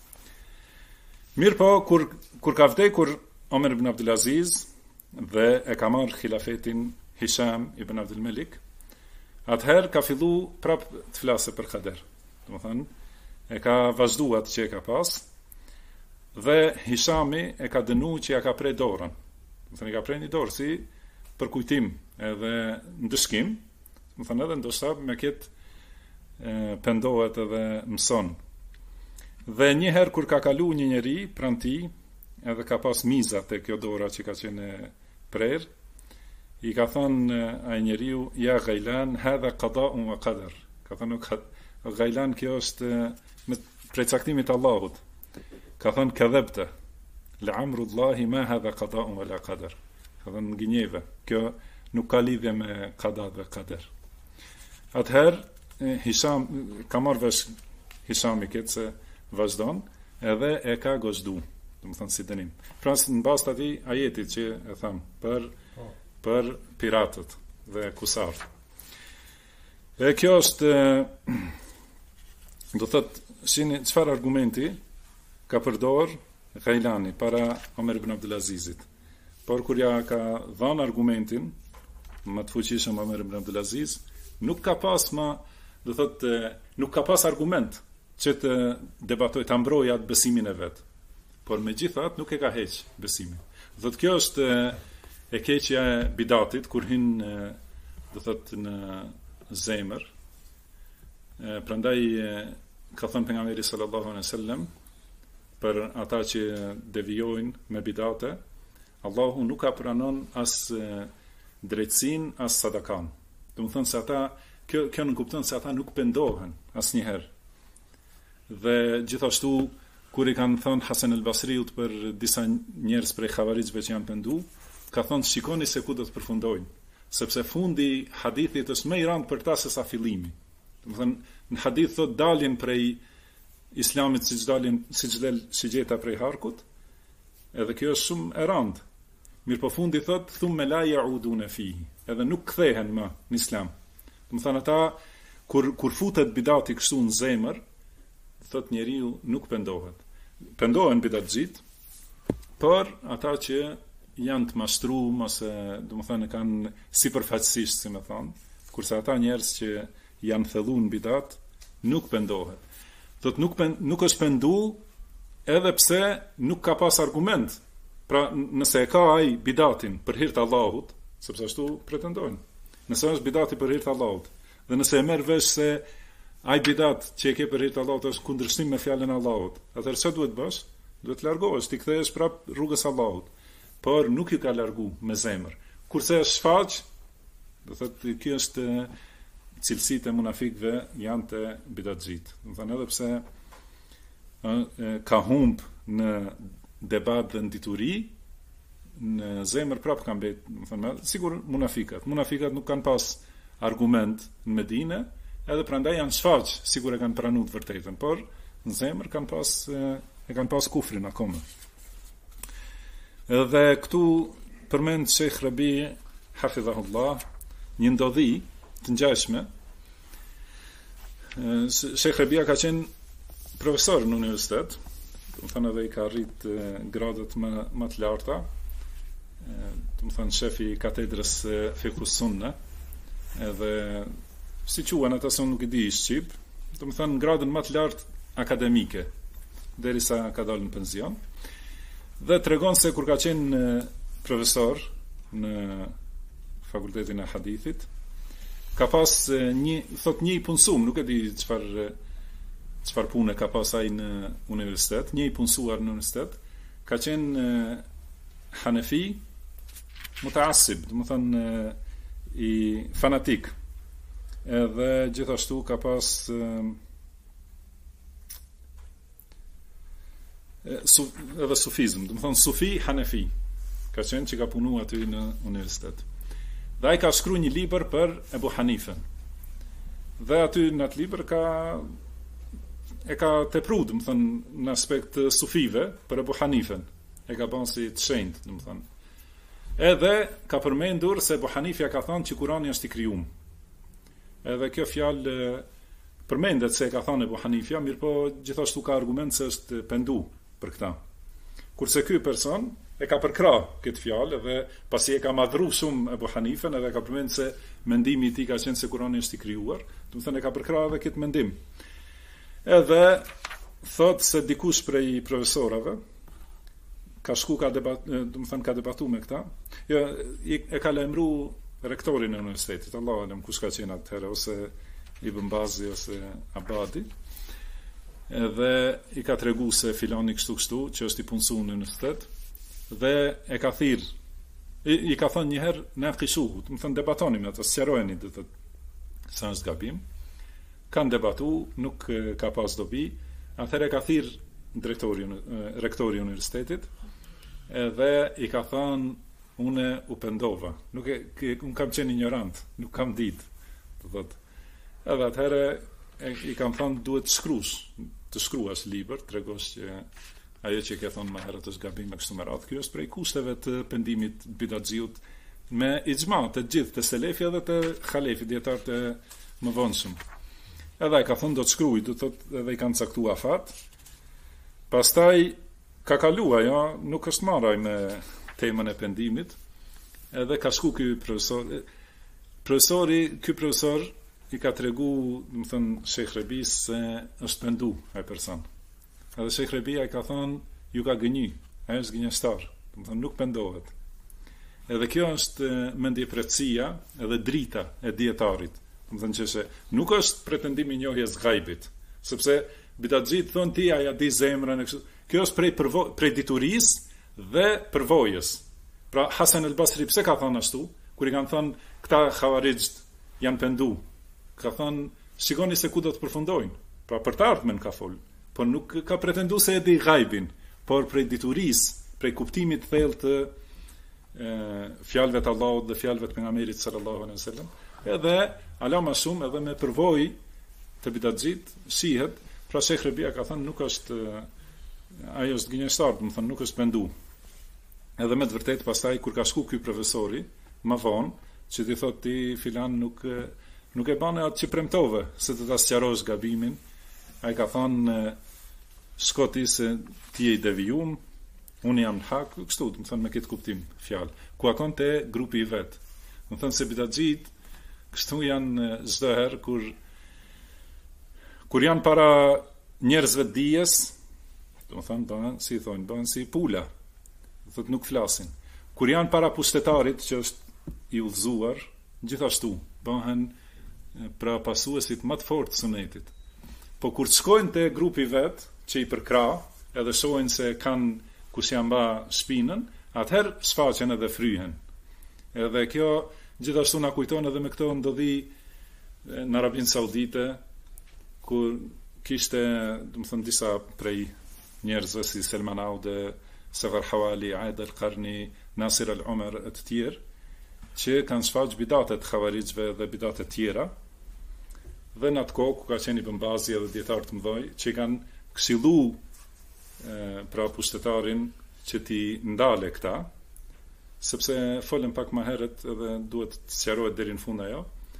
Mirë po, kur ka vdekur Omer ibn Abdulaziz dhe e ka marrë khilafetin Hisham ibn Abdul Malik, atëherë ka fillu prap të flasë për kader. Do të thonë e ka vazhduar atë që e ka pas, dhe Hishami e ka dënuar që ja ka prej dorën. Do të thonë I ka prej një dorë si për kujtim edhe ndëshkim, do të thonë edhe ndoshta me këtë pendohet edhe mëson. Dhe një herë kur ka kalu një njeri pranë tij, edhe ka pas miza te kjo dora që ka qenë prerë, I ka thënë ai njeriu ja Ghailan hadha qada'un wa qadar. Ka thënë Ghailan kjo është prej caktimit të Allahut. Ka thënë kadhabta. La'amrullahi ma hadha qada'un wala qadar. Ka thënë gënjeve. Kjo nuk ka lidhje me qada dhe qadar. Atëherë Hisham ka marrë vesh Hishami këtë se vazhdon edhe e ka gozhdu, do të thënë si dënim. Pra në bazë të atij ajetit që e tham për piratët dhe kusarët. E kjo është do thotë shini çfarë argumenti ka përdor Ghailani para Omer ibn Abdulazizit. Por kur ja ka dhënë argumentin më të fuqishëm Omer ibn Abdulaziz, nuk ka pas do thotë nuk ka pas argument që të debatoj të mbrojë atë besimin e vet. Por megjithatë nuk e ka heq besimin. Do thotë kjo është e keqja e bidatit kur hin do thotë në zemër. Prandaj ka thënë pejgamberi sallallahu alaihi wasallam për ata që devijojnë me bidate, Allahu nuk ka pranon as drejtsin as sadakan. Do të thonë se ata kjo nuk kupton se ata nuk pendohen asnjëherë. Dhe gjithashtu kur I kanë thënë Hasan al-Basriut për disa njerëz prej xavarizëve që janë pendu, ka thënë shikoni se ku do të përfundojnë, sepse fundi hadithit është më I rëndë për ta se sa fillimi. Do të thënë në hadith thot dalin prej islamit siç gjeta prej harkut, edhe kjo është shumë e rëndë. Mirë po fundi thot, thumme la yauduna fihi, edhe nuk kthehen më në islam. Do të thonë ata, kur futet bidati kështu në zemër, thot njeriu nuk pendohet. Pendohen bidatxhit, por ata që janë të mashtruar, ose do të thonë kanë sipërfaqësisht, si më thon, kurse ata njerëz që janë thelluar në bidat, nuk pendohet. Thot nuk është pendu, edhe pse nuk ka pas argument. Pra, nëse e ka ai bidatin për hir të Allahut, sepse ashtu pretendojnë. Nëse është bidati për hir të Allahut, dhe nëse e merr vesh se ai bidat që e ke për hir të Allahut është kundërshtim me fjalën e Allahut, atëherë çfarë duhet bësh? Duhet të largohesh, ti kthehesh prap rrugës së Allahut. Por nuk ju ka largu me zemër. Kurse është shfaq, do thotë kjo është cilësitë e munafikëve janë të bidatxhit. Do thonë edhe pse ka humb në debat dhe në dituri, në zemër prap kanë mbet, do thonë, sigur munafikat. Munafikat nuk kanë pas argument në Medinë, edhe prandaj janë shfaq, sigur e kanë pranuar të vërtetën, por në zemër kanë pas kufrin akoma. Edhe këtu përmend Sheikh Rabi hafidhahullah një ndodhi të ngjashme. Sheikh Rabi ka qenë profesor në universitet, do të thonë edhe i ka arrit gradat më të larta, do të thonë shefi i katedrës Fiqh Sunna, edhe si quhen ata se nuk i di shqip, do të thonë gradën më të lartë akademike, derisa ka dalë në penzion. Dhe tregon se kur ka qenë profesor në fakultetin e hadithit, ka pas një i punsum, nuk e di çfarë pune ka pas ai në universitet, një i punsuar në universitet, ka qenë hanefi mutaassib, do të thonë i fanatik. Edhe gjithashtu ka pas edhe sufizm, do të thonë sufi hanefi, ka qenë që ka punu aty në universitet. Dhe ai ka shkruar një libër për Ebu Hanifën. Dhe aty në atë libër e ka tepruar, do të thonë në aspekt sufive për Ebu Hanifën. E ka bën si të shenjtë, do të thonë. Edhe ka përmendur se Ebu Hanifja ka thënë që Kurani është i krijuar. Edhe kjo fjalë përmendet se e ka thënë Ebu Hanifja, mirë po gjithashtu ka argument se është pendu për këta. Kurse ky person e ka përkrah këtë fjalë dhe pasi e ka madhru shumë Ebu Hanifën, edhe ka përmend se mendimi i tij ka qenë se Kurani është i krijuar, do të thënë e ka përkrah edhe këtë mendim. Edhe thot se dikush prej profesorave ka shku do të thënë ka debatuar me këta. Jo, e ka lajmëruar rektorin e universitetit, Allahu alem kush ka qenë atëherë, ose Ibn Bazi ose Abadi. Edhe i ka tregu se filani kështu që është i punsuar në universitet, dhe e ka thirr, i ka thënë një herë na qishuhu, do të thënë debatoni me ata, sqarojeni do të sa është gabim. Kanë debatu, nuk ka pas dobi. Atëherë ka thirr rektori i universitetit, edhe i ka thënë unë u pendova, unë kam qenë ignorant, nuk kam ditë, do thotë. Edhe atëherë i kam thënë duhet të shkruash libër, tregosh që ajo që ke thonë më herët është gabim me kështu me radhë. Kjo është prej kushteve të pendimit bidatxhiut me ixhma të gjithë të selefi edhe të xhalefi, dietar të mëvonshëm. Edhe ai ka thënë do të shkruaj, do thotë edhe i kanë caktuar afat. Pastaj ka kaluar, jo, nuk është marraj me temën e pendimit. Edhe ka shku ky profesor i ka tregu, do të thënë Sheikh Rebis se është pendu ai person. Edhe Sheikh Rebia i ka thënë ju ka gënjy, ai është gënjeshtar, do të thënë nuk pendohet. Edhe kjo është mendjepretësia edhe drita e dietarit. Do të thënë që nuk është pretendimi i njohjes gajbit, sepse bidatxhit thonë ti aja di zemrën e kështu. Kjo është prej diturisë dhe përvojës. Pra Hasan el-Basri pse ka thënë ashtu, kur i kanë thënë këta xhavarixht janë pendu, ka thënë shikoni se ku do të përfundojnë. Pra për të ardhmen ka fol, por nuk ka pretenduar se e di gajbin, por prej diturisë, prej kuptimit të thellë të fjalëve të Allahut dhe fjalëve të pejgamberit sallallahu alaihi wasallam. Edhe ala më shumë edhe me përvojë të bidatxhit shihet, pra Sheikh Rebia ka thënë nuk është ai është gënjeshtar, do të thënë nuk është pendu. Edhe me të vërtet pastaj kur ka shku ky profesori më vonë, që ti thot ti filan nuk e bane atë që premtove, se të ta sqarosh gabimin. Ai ka thonë shko ti se ti je i devijum, unë jam në hak, kështu, më thënë me këtë kuptim fjalë. Ku akon te grupi i vet. Më thënë se bidaxhit kështu janë çdo herë kur janë para njerëzve dijes, do të thënë bëhen si pula. Do thotë nuk flasin. Kur janë para pushtetarit që është i udhëzuar, gjithashtu bëhen pra pasuesit më të fortë të sunetit. Po kur të shkojnë te grupi vet, që i përkra, edhe shohin se kanë kush janë ba shpinën, atëherë shfaqen edhe fryhen. Edhe kjo gjithashtu na kujton edhe me këto ndodhi në Arabinë Saudite, kur kishte, domethënë disa prej njerëzve si Selman Aude, Sagar Hawali, Aed al-Qarni, Nasir al-Umar e të tjerë, që kanë shfaq bidatet xhavarixhve dhe bidatet tjera. Dhe në atë kohë ku ka qenë Ibn Bazi edhe dietar të mëdhoj, që kanë këshillu pra pushtetarin që ti ndale këta, sepse folën pak më herët edhe duhet të sqarohet deri në fund ajo.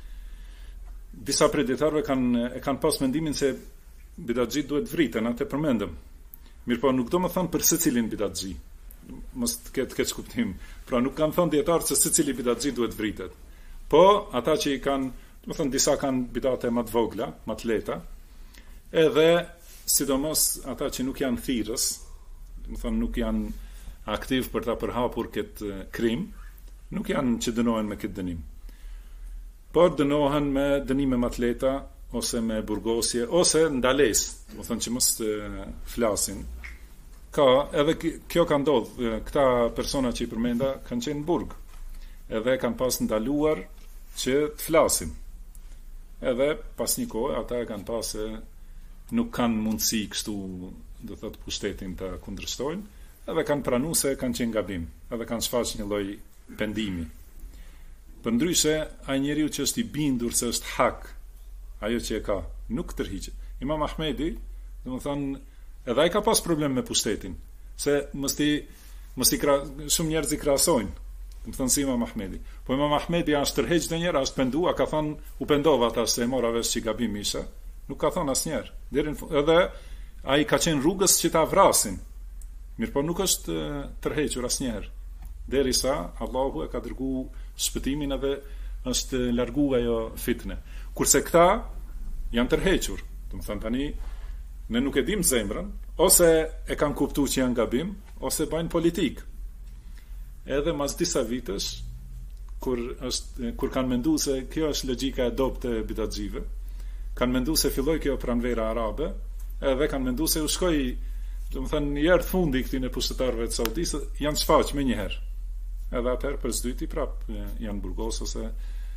Disa prej dietarëve kanë pas mendimin se bidaxhit duhet vriten, atë përmendëm. Mirpo nuk do më thënë për secilin bidaxhi. Mos të ketë kuptim. Pra nuk kanë thënë dietarët se secili bidaxhi duhet vritet. Po ata që i kanë, do të thënë disa kanë bidate më të vogla, më të lehta, edhe sidomos ata që nuk janë thirrës, do të thënë nuk janë aktiv për ta përhapur këtë krim, nuk janë që dënohen me këtë dënim. Por dënohen me dënime më të lehta ose me burgosje ose ndalesë, do të thënë që mos flasin. Edhe kjo ka ndodhur, këta persona që i përmenda kanë qenë në burg, edhe kanë pas ndaluar që të flasin. Edhe pas një kohë ata kanë pas se nuk kanë mundësi kështu, do thotë pushtetin të kundërshtojnë, edhe kanë pranuar se kanë qenë gabim, edhe kanë shfaqur një lloj pendimi. Përndryshe, ai njeriu që është i bindur se është hak, ajo që e ka, nuk tërhiqet. Imam Ahmedi, domethënë, edhe ai ka pas problem me pushtetin, se shumë njerëz i krahasojnë, domethënë si Imam Ahmedi. Po Imam Ahmedi është tërheq ndonjëherë, është pendua, ka thënë u pendova ata se e mora vesh që gabim isha. Nuk ka thënë asnjëherë. Edhe ai ka qenë rrugës që ta vrasin. Mirpo nuk është tërhequr asnjëherë. Derisa Allahu e ka dërguar shpëtimin edhe është larguar ajo fitne. Kurse këta janë tërhequr. Domethënë tani ne nuk e dim zemrën, ose e kanë kuptuar që janë gabim, ose bajnë politik. Edhe mas disa vitesh, kur kanë menduar se kjo është logjika e dobët e bidaxhive, kanë menduar se filloi kjo pranvera arabe, edhe kanë menduar se u shkoi, domethënë një herë fundi këtyn e pushtetarëve të Saudisë, janë shfaq më një herë. Edhe atëherë për sdyti prap janë burgos ose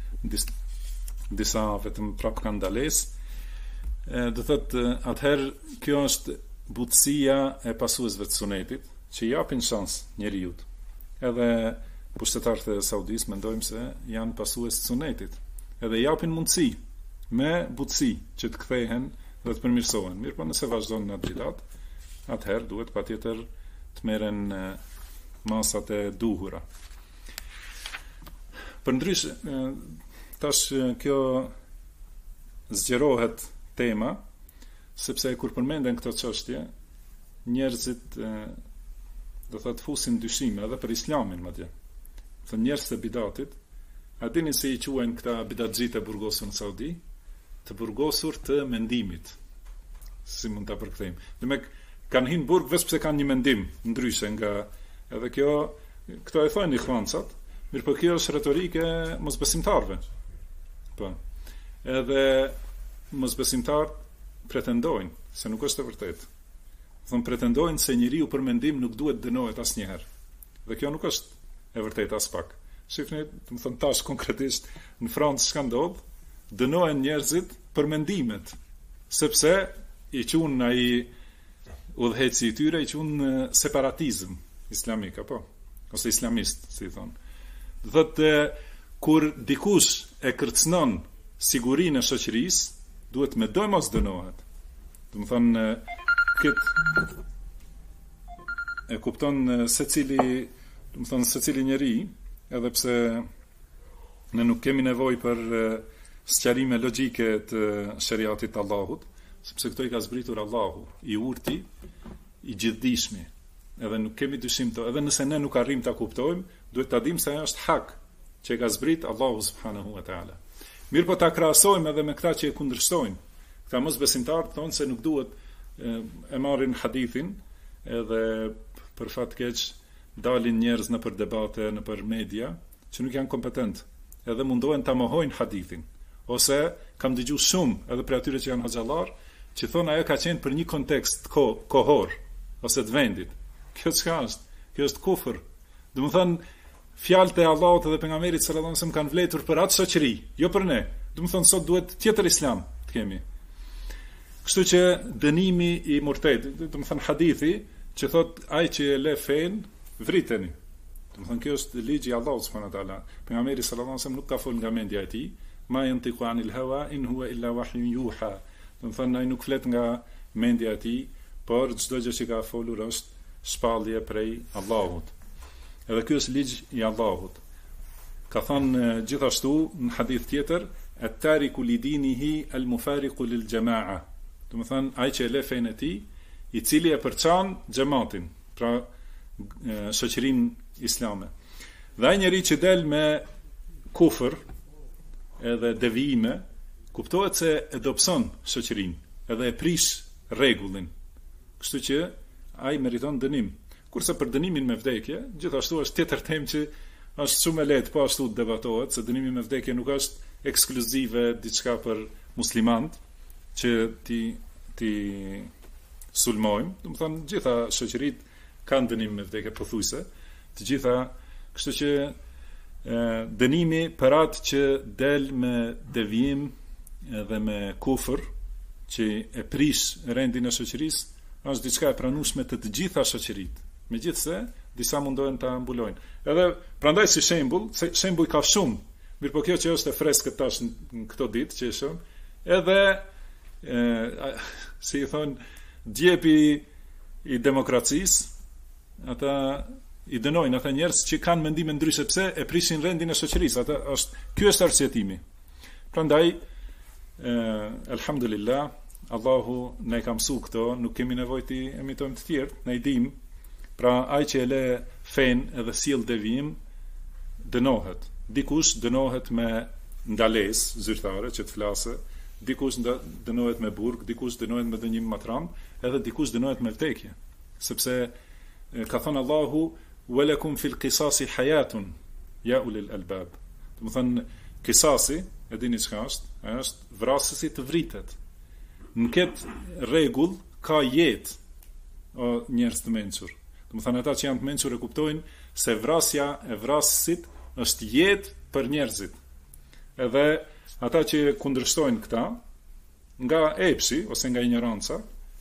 disa vetëm prap kanë ndalesë. Do thotë atëherë kjo është butësia e pasuesve të sunetit që japin shans njeriut. Edhe pushtetarët e Saudisë mendojmë se janë pasues të sunetit. Edhe japin mundësi me butësi që të kthehen dhe të përmirësohen. Mirë, po nëse vazhdon në bidat, atëherë duhet patjetër të merren masat e duhura. Përndryshe, tash kjo zgjerohet tema, sepse kur përmenden këto çështje, njerëzit do thotë fusin dyshime edhe për Islamin madje. Thënë njerëz të bidatit, a dini se i quajnë këta bidatxhit e burgosur në Saudi, të burgosur të mendimit. Si mund ta përkthejmë? Demek kanë hyrë në burg vetëm pse kanë një mendim ndryshe nga edhe këto e thonë ikhwancat, mirë po kjo është retorike mosbesimtarëve. Po. Edhe mosbesimtarët pretendojnë se nuk është e vërtetë. Thonë pretendojnë se njeriu për mendim nuk duhet dënohet asnjëherë. Dhe kjo nuk është e vërtetë as pak. Shifni, do të thonë tash konkretisht në Francë çka ndodh, dënohen njerëzit për mendimet, sepse i quajnë ai udhëheci i tyre i quajnë separatizëm islamik apo ose islamist, si thonë. Do thotë kur dikush e kërcënon sigurinë e shoqërisë, duhet me doj mos dënohet. Do të thonë këtë e kupton secili Do të thonë secili njeri, edhe pse ne nuk kemi nevojë për sqarime logjike të shariatit të Allahut, sepse këto i ka zbritur Allahu, i urti, i gjithdijshmi. Edhe nuk kemi dyshim të, edhe nëse ne nuk arrim ta kuptojmë, duhet ta dimë se ajo është hak që e ka zbrit Allahu subhanahu wa taala. Mirë po ta krahasojmë edhe me këta që e kundërshtojnë. Këta mosbesimtarë thonë se nuk duhet e marrin hadithin, edhe për fat keq dalin njerëz në për debate, në për media, që nuk janë kompetent, edhe mundohen ta mohojnë hadithin. Ose kam dëgjuar shumë edhe për atyre që janë hoxhallar, që thonë ajo ka qenë për një kontekst kohor ose të vendit. Kjo çka është? Kjo është kufër. Domethënë fjalët e Allahut dhe pejgamberit sallallahu alajhi wasallam kanë vlerëtur për atë shoqëri, jo për ne. Domethënë sot duhet tjetër islam të kemi. Kështu që dënimi i murted, domethënë hadithi që thot ai që e le fen, vriteni. Domethënë kjo është ligji i Allahut subhanahu wa taala. Pejgamberi sallallahu alajhi wasallam nuk ka fol nga mendja e tij, ma yantiqu anil hawa in huwa illa wahyun yuha. Domethënë ai nuk flet nga mendja e tij, por çdo gjë që ka folur është shpallje prej Allahut. Edhe ky është ligj i Allahut. Ka thënë gjithashtu në hadith tjetër, at-tariku li dinihi al-mufariqu lil jamaa. Do të thënë ai që e le fenë e tij, i cili e përçan xhamatin, pra shoqërinë islame. Dhe ai njeriu që del me kufër edhe devijime, kuptohet se e dobson shoqërinë, edhe e prish rregullin. Kështu që ai meriton dënim. Kurse për dënimin me vdekje, gjithashtu është tjetër temë që është shumë e lehtë po ashtu debatohet, se dënimi me vdekje nuk është ekskluzive diçka për muslimanët që ti sulmojmë. Do të thonë gjitha shoqëritë kanë dënim me vdekje pothuajse, të gjitha, kështu që dënimi për atë që del me devijim edhe me kufër, që e prish rendin e shoqërisë, është diçka e pranueshme të gjitha shoqëritë. Megjithse disa mundohen ta mbulojnë. Edhe prandaj si shembull ka shumë. Mirë po kjo që është e freskët tash në këto ditë që është, edhe si i thon djepi i demokracisë, ata i dënojnë ata njerëz që kanë mendime ndryshe pse e prishin rendin e shoqërisë. Ky është arsyetimi. Prandaj alhamdulillah Allahu na ka mësuar këto, nuk kemi nevojë të emitojmë të tjerë, ne i dimë. Pra ai që e le fen edhe sjell devijim dënohet. Dikush dënohet me ndalesë zyrtare që të flasë, dikush dënohet me burg, dikush dënohet me dënim matram, edhe dikush dënohet me vdekje. Sepse ka thënë Allahu walakum fil qisasi hayatun ya ulil albab. Do të thonë qisasi, e dini çka është? Është vrasësi të vritet. Në këtë rregull ka jetë o njerëz të mençur. Do të thonë ata që janë të mençur e kuptojnë se vrasja e vrasësit është jetë për njerëzit. Edhe ata që kundërshtojnë këta, nga epsi ose nga ignoranca,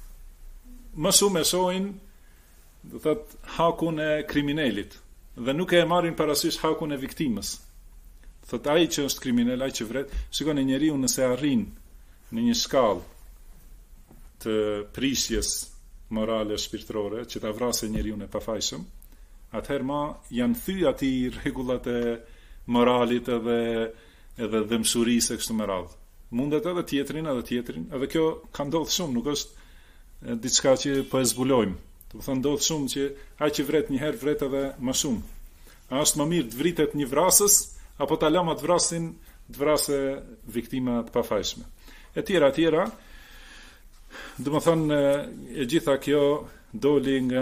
më shumë e shohin, do thotë, hakun e kriminalit dhe nuk e marrin parasysh hakun e viktimës. Thotë ai që është kriminal, ai që vret, shikoni njeriu nëse arrin në një shkallë të prishjes morale shpirtërore që ta vrasë njeriu e pafajshëm, atëherë ma janë thyr atij rregullat e moralit edhe dëmshurisë e kështu me radhë. Mundet edhe tjetrin, edhe kjo ka ndodhur shumë, nuk është diçka që po e zbulojmë. Do të thonë ndodh shumë që ai që vret një herë vret edhe më shumë. A është më mirë të vritet një vrasës apo ta lëmë të vrasin, të vrasë viktima të pafajshme. E tjera, do të thonë e gjitha kjo doli nga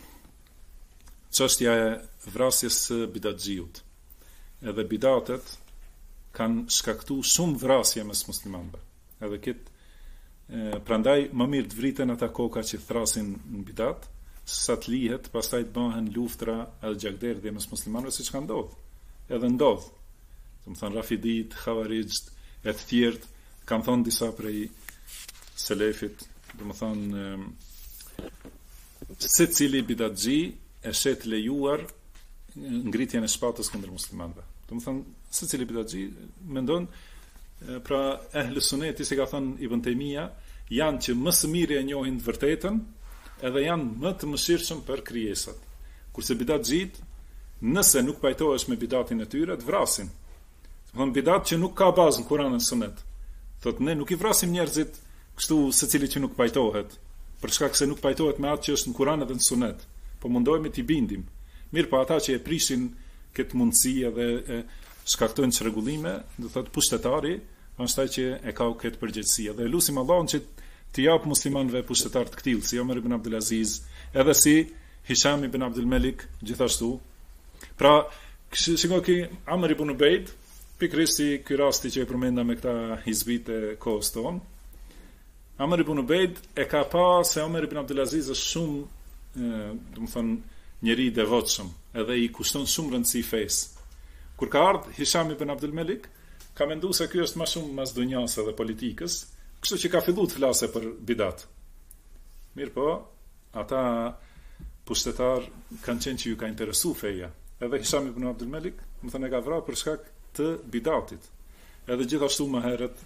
çështja e vrasjes së bidatxhiut. Edhe bidatet kanë shkaktuar shumë vrasje mes muslimanëve. Edhe këtë prandaj më mirë të vriten ata koka që thrasin në bidat, sa të lihet, pastaj të bëhen luftra edhe gjakderdhje mes muslimanëve, siç ka ndodhur. Edhe ndodh. Do të thonë Rafidit, Khawarijt e të tjerë kanë thonë disa prej selefit, do të thonë secili bidatxhi e shet lejuar ngritjen e shpatës kundër muslimanëve. Do të thonë secili bidatxhi mendon, pra ehli suneti, si ka thënë Ibn Taymija, janë që më së miri e njohin të vërtetën, edhe janë më të mëshirshëm për krijesat. Kurse bidatxhit nëse nuk pajtohesh me bidatin e tyre, të vrasin. Thonë bidat që nuk ka bazë në Kur'an dhe Sunet. Thotë ne nuk i vrasim njerëzit kështu secili që nuk pajtohet, për shkak se nuk pajtohet me atë që është në Kur'an dhe në Sunet, po mundohemi t'i bindim. Mirë, po ata që e prishin këtë mundësi edhe shkaktojnë çrregullime, do thotë pushtetari, është ai që e ka këtë përgjegjësi. Dhe lutim Allahun që t'i jap muslimanëve pushtetar të këtillë, si Omer ibn Abdul Aziz, edhe si Hisham ibn Abdul Malik, gjithashtu. Pra, shikoj që Amr ibn Ubayd, pikërisht si ky rasti që e përmenda me këta hizbit e kohës tonë, Amr ibn Ubayd e ka pa se Omer ibn Abdul Aziz është shumë, domethënë, njeri i devotshëm, edhe i kushton shumë rëndësi fesë. Kur ka ardhur Hisham ibn Abdul Malik, ka menduar se ky është më shumë mas dunjas edhe politikës, kështu që ka filluar të flasë për bidat. Mirë po, ata pushtetar kanë qenë që ju ka interesu feja. Edhe Hisham ibn Abdul Malik, më thënë e ka vrarë për shkak të bidatit. Edhe gjithashtu më herët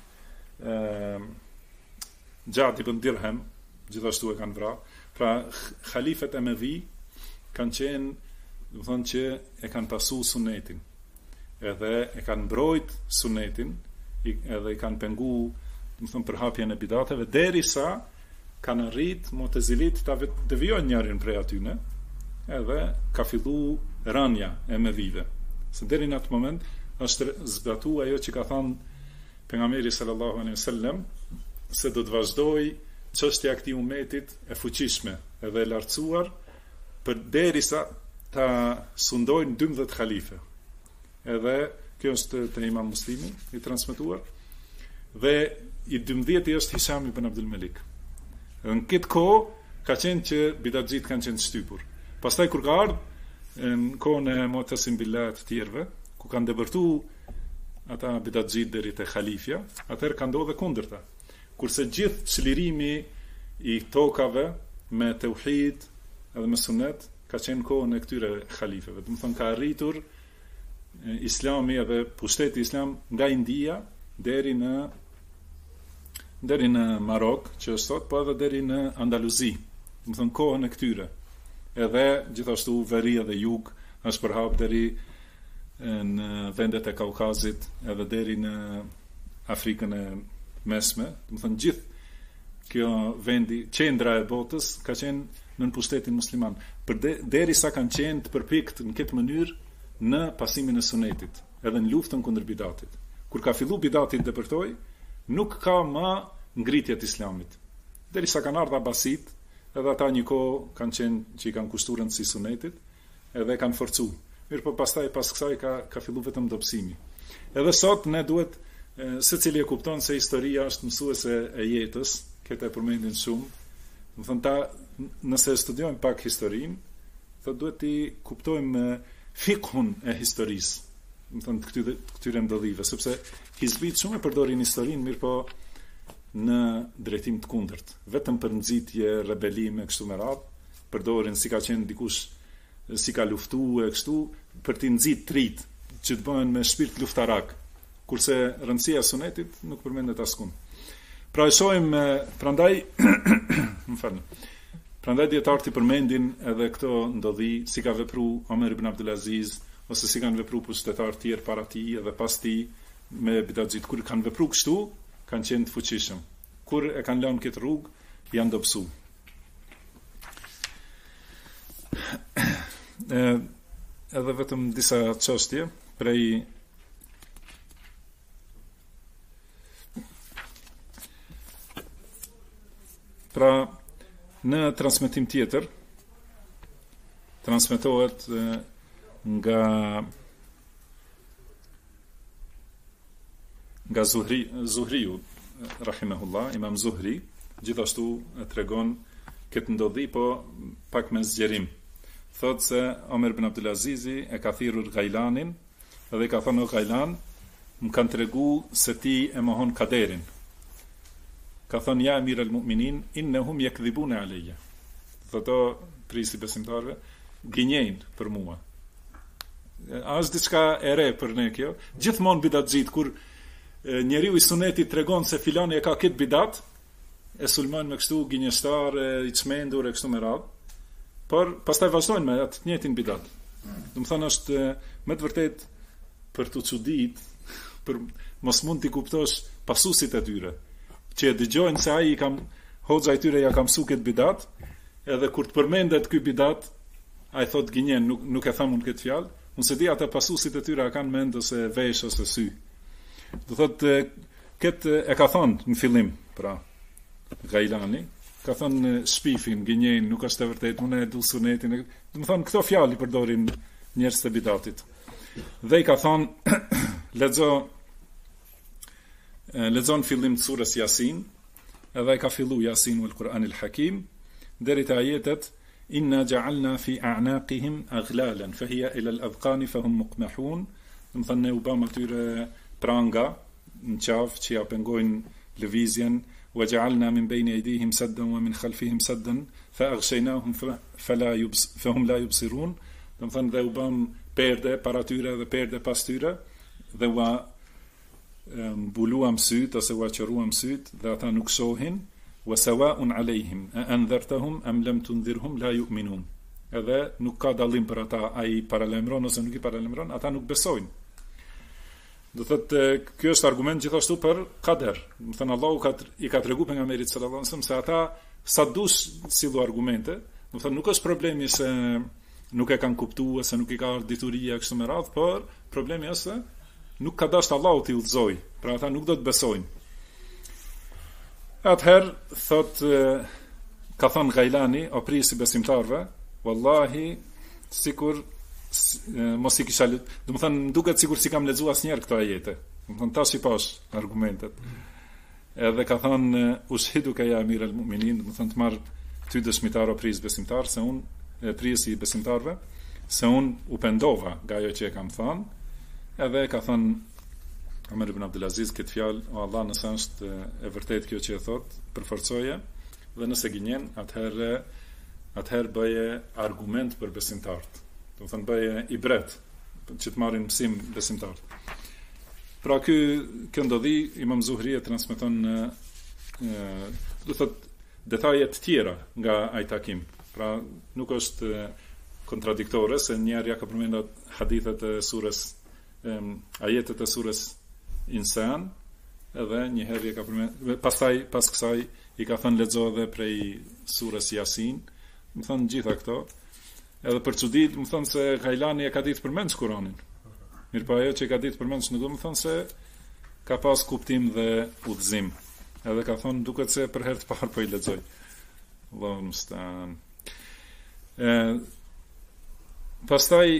Gjad ibn Dirhem, gjithashtu e kanë vrarë. Pra, khalifet e Medhi kanë qenë, më thënë që e kanë pasu sunetin. Edhe e kanë mbrojt sunetin, edhe i kanë pengu, më thëmë, përhapjen e bidateve, derisa kanë arrit Mu'tazilit ta devijojnë njërin prej atyne, edhe ka fillu rënja e Medhive. Se deri në atë moment është zbatu ajo që ka thënë pejgamberi sallallahu alaihi wasallam, se do të vazhdoj çështja e këtij umetit e fuqishme edhe e lartësuar, për derisa ta sundojnë 12 khalife. Edhe kjo është të Imam Muslimi i transmetuar, dhe i 12-i është Hisham ibn Abdul Malik. Dhe në këtë kohë ka qenë që bidatxhit kanë qenë shtypur. Pastaj kur ka ardhur në kohën e Mu'tasim billah të tjerëve, ku kanë debërtu ata bidatxhit deri te khalifja, atëherë ka ndodhur kundërta. Kurse gjithë çlirimi i tokave me tauhid edhe me sunet ka qenë kohën e këtyre khalifeve. Do të thonë ka arritur Islami edhe pushteti islam nga India deri në Marok, që është sot, po edhe deri në Andaluzi. Do të thonë kohën e këtyre. Edhe gjithashtu veri dhe jug është përhap deri në vendet e Kaukazit, edhe deri në Afrikën e Mesme. Do të thonë gjithë kjo vendi, qendra e botës ka qenë në pushtetin musliman. Derisa kanë qenë të përpikt në këtë mënyrë në pasimin e sunetit, edhe në luftën kundër bidatit. Kur ka fillu bidatit depërtoi, nuk ka më ngritje të islamit. Derisa kanë ardhur Abasit, edhe ata një kohë kanë qenë që i kanë kushtuar rëndësi sunetit, edhe kanë forcu. Mirë po pastaj pas kësaj ka fillu vetëm dobësimi. Edhe sot ne duhet secili e kupton se historia është mësuese e jetës, këtë e përmendin shumë. Do thënë ta, nëse studiojmë pak historinë, thotë duhet të kuptojmë fikhun e historisë, do thënë këtyre ndodhive, sepse hizbit shumë e përdorin historinë, mirë po në drejtim të kundërt, vetëm për nxitje, rebelime, kështu me radhë, përdorin si ka qenë dikush, si ka luftu e kështu, për t'i nxit trit, që të bëhen me shpirt luftarak, kurse rëndësia e sunetit nuk përmendet askund. Pra e shohim, prandaj, më falni, prandaj dietarët i përmendin edhe këto ndodhi, si ka vepru Omer ibn Abdul Aziz, ose si kanë vepru pushtetarë tjerë para tij edhe pas tij me bidatxhit. Kur kanë vepru kështu, kanë qenë të fuqishëm. Kur e kanë lënë këtë rrugë, janë dobësu. Edhe vetëm disa çështje prej pra në transmetim tjetër transmetohet nga Zuhriu rahimahullah, Imam Zuhri gjithashtu e tregon këtë ndodhi, po pak me zgjerim. Thot se Omer ibn Abdul Azizi e ka thirrur Gajlanin dhe ka thënë: o Gajlan, më kanë tregu se ti e mohon kaderin. Ka thënë: ja emir al-mu'minin, innahum yakdhibuna alayya. Thotë prisi besimtarëve, gënjejnë për mua. A është diçka e re për ne kjo? Gjithmonë bidatxhit, kur njeriu i sunetit tregon se filani e ka këtë bidat, e sulmon me kështu gënjeshtar, i çmendur e kështu me radhë, por pastaj vazhdojnë me atë të njëjtin bidat. Do të thonë është me të vërtet për të çudit, për mos mund t'i kuptosh pasuesit e tyre, që e dëgjojnë se ai hoxha i tyre ja ka mësuar këtë bidat, edhe kur të përmendet ky bidat, ai thot gënjen, nuk e tham unë këtë fjalë, unë se di ata pasuesit e tyre kanë mend ose vesh ose sy. Do thotë këtë e ka thonë në fillim, pra Gailani, ka thonë shpifin, gënjen, nuk është e vërtetë, unë e du sunetin. Do të thonë këto fjalë i përdorin njerëz të bidatit. Dhe i ka thonë lexon fillim të surës Yasin, edhe ka fillu Yasin wal Quranil Hakim, deri te ajetet inna ja'alna fi a'naqihim aghlalan fa hiya ila al-adqan fa hum muqmahun. Do të thonë ne u bëm atyre pranga në qafë që ja pengojnë lëvizjen, wa ja'alna min bayni aydihim saddan wa min khalfihim saddan fa aghshaynahum fa hum la yubsirun. Do të thonë dhe u bëm perde para tyre dhe perde pas tyre, dhe u mbuluam syt ose u aqëruam syt dhe ata nuk shohin, wa sawa'un alayhim a anzartahum am lam tunzirhum la yu'minun. Edhe nuk ka dallim për ata, ai paralajmëron ose nuk i paralajmëron, ata nuk besojnë. Do thotë ky është argument gjithashtu për kader. Do thënë Allahu i ka treguar pejgamberit sallallahu alajhi wasallam se ata sa dush sillu argumente, do thënë nuk është problemi se nuk e kanë kuptuar, se nuk i ka ardhur dituria kështu me radhë, por problemi është se nuk ka dashur Allahu t'i udhëzoj, pra ata nuk do të besojnë. Atëherë thot ka thënë Gailani, o prisi besimtarve, wallahi sikur mos i kisha, do të thënë duket sikur si kam lexuar asnjëherë këto ajete. Do të thënë tash i pash argumentet. Edhe ka thënë ushiduka ya amir al-mu'minin, do të thënë të marr ty dëshmitar o pris besimtar, se unë prisi besimtarve, se unë u pendova nga ajo që e kam thënë. Edhe ka thënë Omer ibn Abdulaziz këtë fjalë, o Allah, nëse është e vërtet kjo që e thot, përforcoje, dhe nëse gënjen, atëherë bëje argument për besimtarët. Do të thënë bëje ibret, që të marrin mësim besimtarët. Pra kjo ndodhi, Imam Zuhri e transmeton do thot detaje të tjera nga ai takim. Pra nuk është kontradiktore, se njerëja ka përmendur hadithet e surës, ajetet e surës Insan, edhe një herë ka përmendur, pas kësaj i ka thënë lexo edhe prej surës Yasin, më thënë gjitha këto. Edhe për çudit, më thënë se Gailani e ka ditë përmendsh Kur'anin. Mirpo ajo që ka ditë përmendsh nuk do të thonë se ka pas kuptim dhe udhëzim. Edhe ka thonë duket se për herë të parë po i lexoj. Allahu musta'an. Pastaj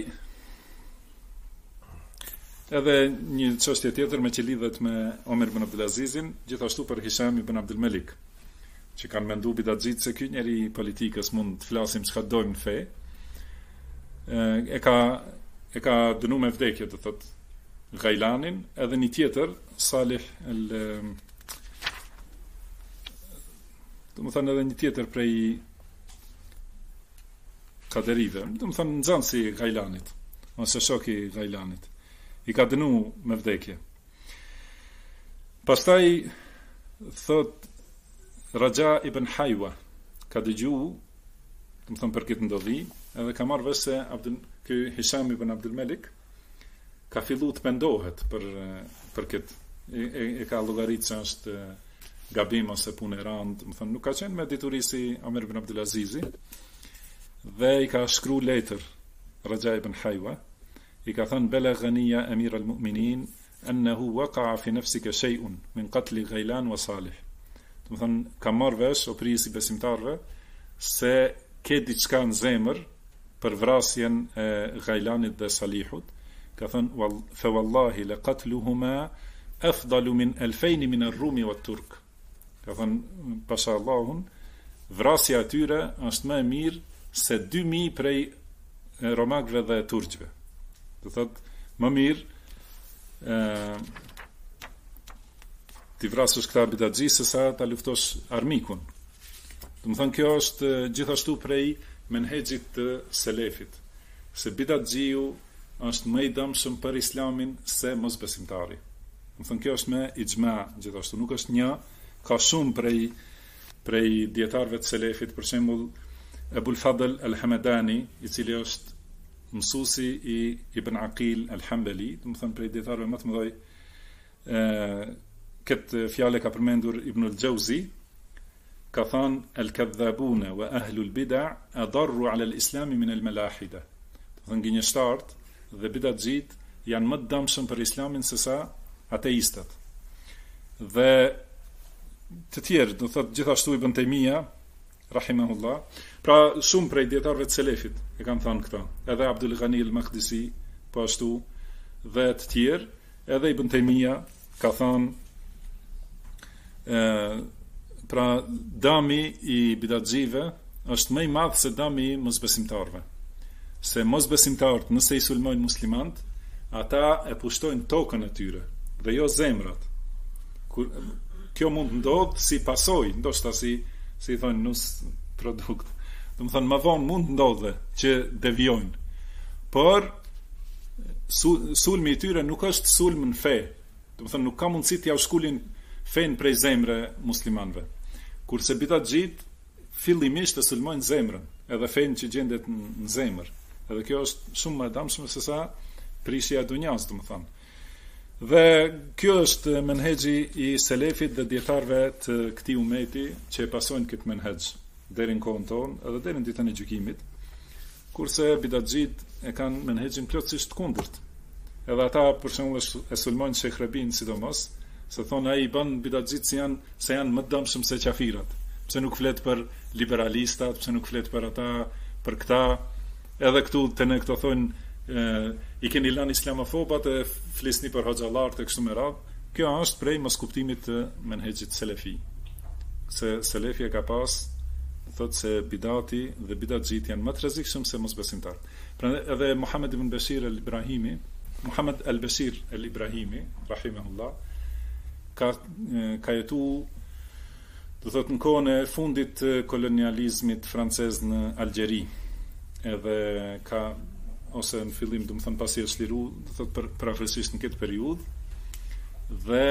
edhe një çështje tjetër me që lidhet me Omer ibn Abdulazizin, gjithashtu për Hisham ibn Abdul Malik, që kanë menduar bidatxhit se ky njeri i politikës mund të flasim çka dojmë në fe. E ka dënuar me vdekje, do thot Gailanin, edhe një tjetër Salih do të thënë edhe një tjetër prej kaderive, do të thënë nxënësi i Gailanit ose shoku i Gailanit, i ka dënu me vdekje. Pastaj thot Raja ibn Haywa ka dëgju, do të thënë për këtë ndodhi, edhe ka marrë vesh se ky Hisham ibn Abdul Malik ka filluar të pendohet për këtë. E ka llogaritë se është gabim ose punë e rëndë, do thënë nuk ka qenë me dituri si Omer ibn Abdulazizi, dhe i ka shkruar letër Raja ibn Haywa, i ka thënë belaghani ya amir al-mu'minin annahu waqa'a fi nafsika shay'un min qatl Gailan wa Salih. Do thënë ka marrë vesh o prisi besimtarve se ke diçka në zemër për vrasjen e Gailanit dhe Salihut. Ka thënë fa wallahi la qatluhuma afdalu min 2000 min ar-rumi wa turk. Ka thënë pasha Allahun, vrasja e tyre është më e mirë se 2000 prej romakëve dhe turqve. Do thot më mirë ti vrasësh këta bidatxhi se sa ta luftosh armikun. Do të thonë kjo është gjithashtu prej menhexhit të selefit, se bidatxhiu është më i dëmshëm për islamin se mosbesimtari. Do të thonë kjo është me ixhma gjithashtu, nuk është një, ka shumë prej dietarëve të selefit, për shembull Ebul Fadl al-Hamadani, i cili është mësuesi i Ibn Aqil al-Hanbali, do të thënë prej dietarëve më të mëdhej. Këtë fjalë ka përmendur Ibn al-Jauzi, ka thënë al-kadhabuna wa ahlu al-bid'a adarru ala al-islam min al-malahida. Do thënë gënjeshtarët dhe bidatxhit janë më të dëmshëm për islamin se sa ateistët. Dhe të tjerë, do thotë gjithashtu Ibn Taymija rahimahullah, pra shumë prej dietarëve të selefit e kanë thënë këtë. Edhe Abdul Ghani al-Maqdisi po ashtu dhe të tjerë, edhe Ibn Taymija ka thënë pra dami i bidatxhive është më i madh se dami i mosbesimtarëve. Se mosbesimtarët nëse i sulmojnë muslimant, ata e pushtojnë tokën e tyre dhe jo zemrat. Kjo mund ndodh si pasojë, ndoshta si thonë nus produkt. Do të thonë më vonë mund ndodhe që devijojnë. Por sulmi i tyre nuk është sulm në fe. Do të thonë nuk ka mundësi t'ia shkulin fen prej zemre muslimanëve. Kurse bidatxhit fillimisht e sulmojnë zemrën, edhe fen që gjendet në zemër. Edhe kjo është shumë më e dëmshme se sa prishja e dunjas, do të thonë. Dhe kjo është menhexhi i selefit dhe dietarëve të këtij umeti që e pasojnë këtë menhexh deri në kohën tonë, edhe deri në ditën e gjykimit. Kurse bidatxhit e kanë menhexhin plotësisht të kundërt. Edhe ata për shembull e sulmojnë Sheikh Rabin sidomos, se thonë ai bën bidatxhit se janë më të dëmshëm se qafirat. Pse nuk flet për liberalistat, pse nuk flet për ata, për këta, edhe këtu të ne këto thonë i keni lënë islamofobat e flisni për hoxhallar të kështu me radhë. Kjo është prej moskuptimit të menhexhit selefi. Se selefi e ka pas thotë se bidati dhe bidatxhit janë më të rrezikshëm se mosbesimtarët. Prandaj edhe Muhammad ibn Bashir al-Ibrahimi, Muhammad al-Bashir al-Ibrahimi, rahimahullah, ka jetu, do thotë në kohën e fundit të kolonializmit francez në Algjeri. Edhe ka ose në fillim, do të thënë pasi është liru, do thotë parafrasisht në këtë periudhë, dhe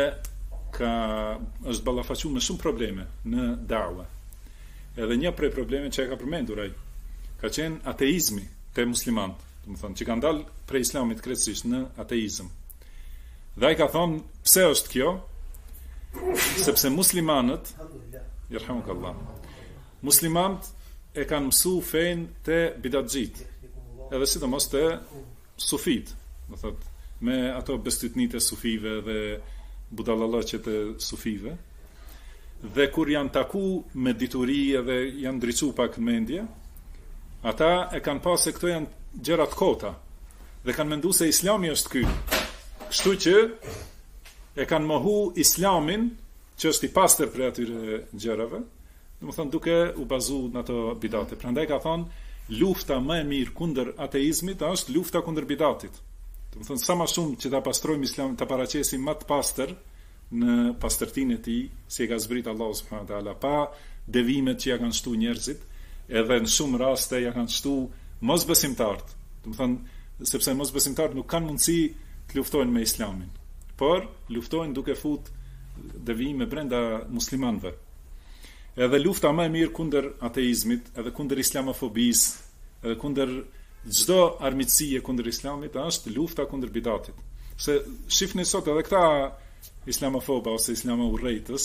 është ballafaqur me shumë probleme në dawa. Edhe një prej problemeve që e ka përmendur ai ka qenë ateizmi te muslimanët, do të thonë që kanë dalë prej islamit krejtësisht në ateizëm. Dhe ai ka thonë pse është kjo? Sepse muslimanët, yerhamukallah, muslimanët e kanë mësu fen te bidatxhit, edhe sidomos te sufit, do thotë me ato bestytnit e sufive dhe budallallaqet e sufive. Dhe kur janë taku me dituri dhe janë ndriçu pak mendje, ata e kanë pasë se këto janë gjëra të kota dhe kanë menduar se Islami është ky. Kështu që e kanë mohu Islamin, që është i pastër për atyre gjërave, domethënë duke u bazuar në ato bidate. Prandaj ka thonë lufta më e mirë kundër ateizmit është lufta kundër bidatit. Domethënë sa më shumë që ta pastrojmë Islamin, ta paraqisim më të pastër në pastërtinë e tij, si e ka zbrit Allahu subhanahu wa taala, pa devimet që ja kanë shtu njerëzit, edhe në shumë raste ja kanë shtu mosbesimtarët. Domethënë sepse mosbesimtarët nuk kanë mundësi të luftojnë me Islamin, por luftojnë duke fut devime brenda muslimanëve. Edhe lufta më e mirë kundër ateizmit, edhe kundër islamofobisë, edhe kundër çdo armiqësie kundër Islamit është lufta kundër bidatit. Se shifni sot edhe këta islamofoba ose islamourrejtës,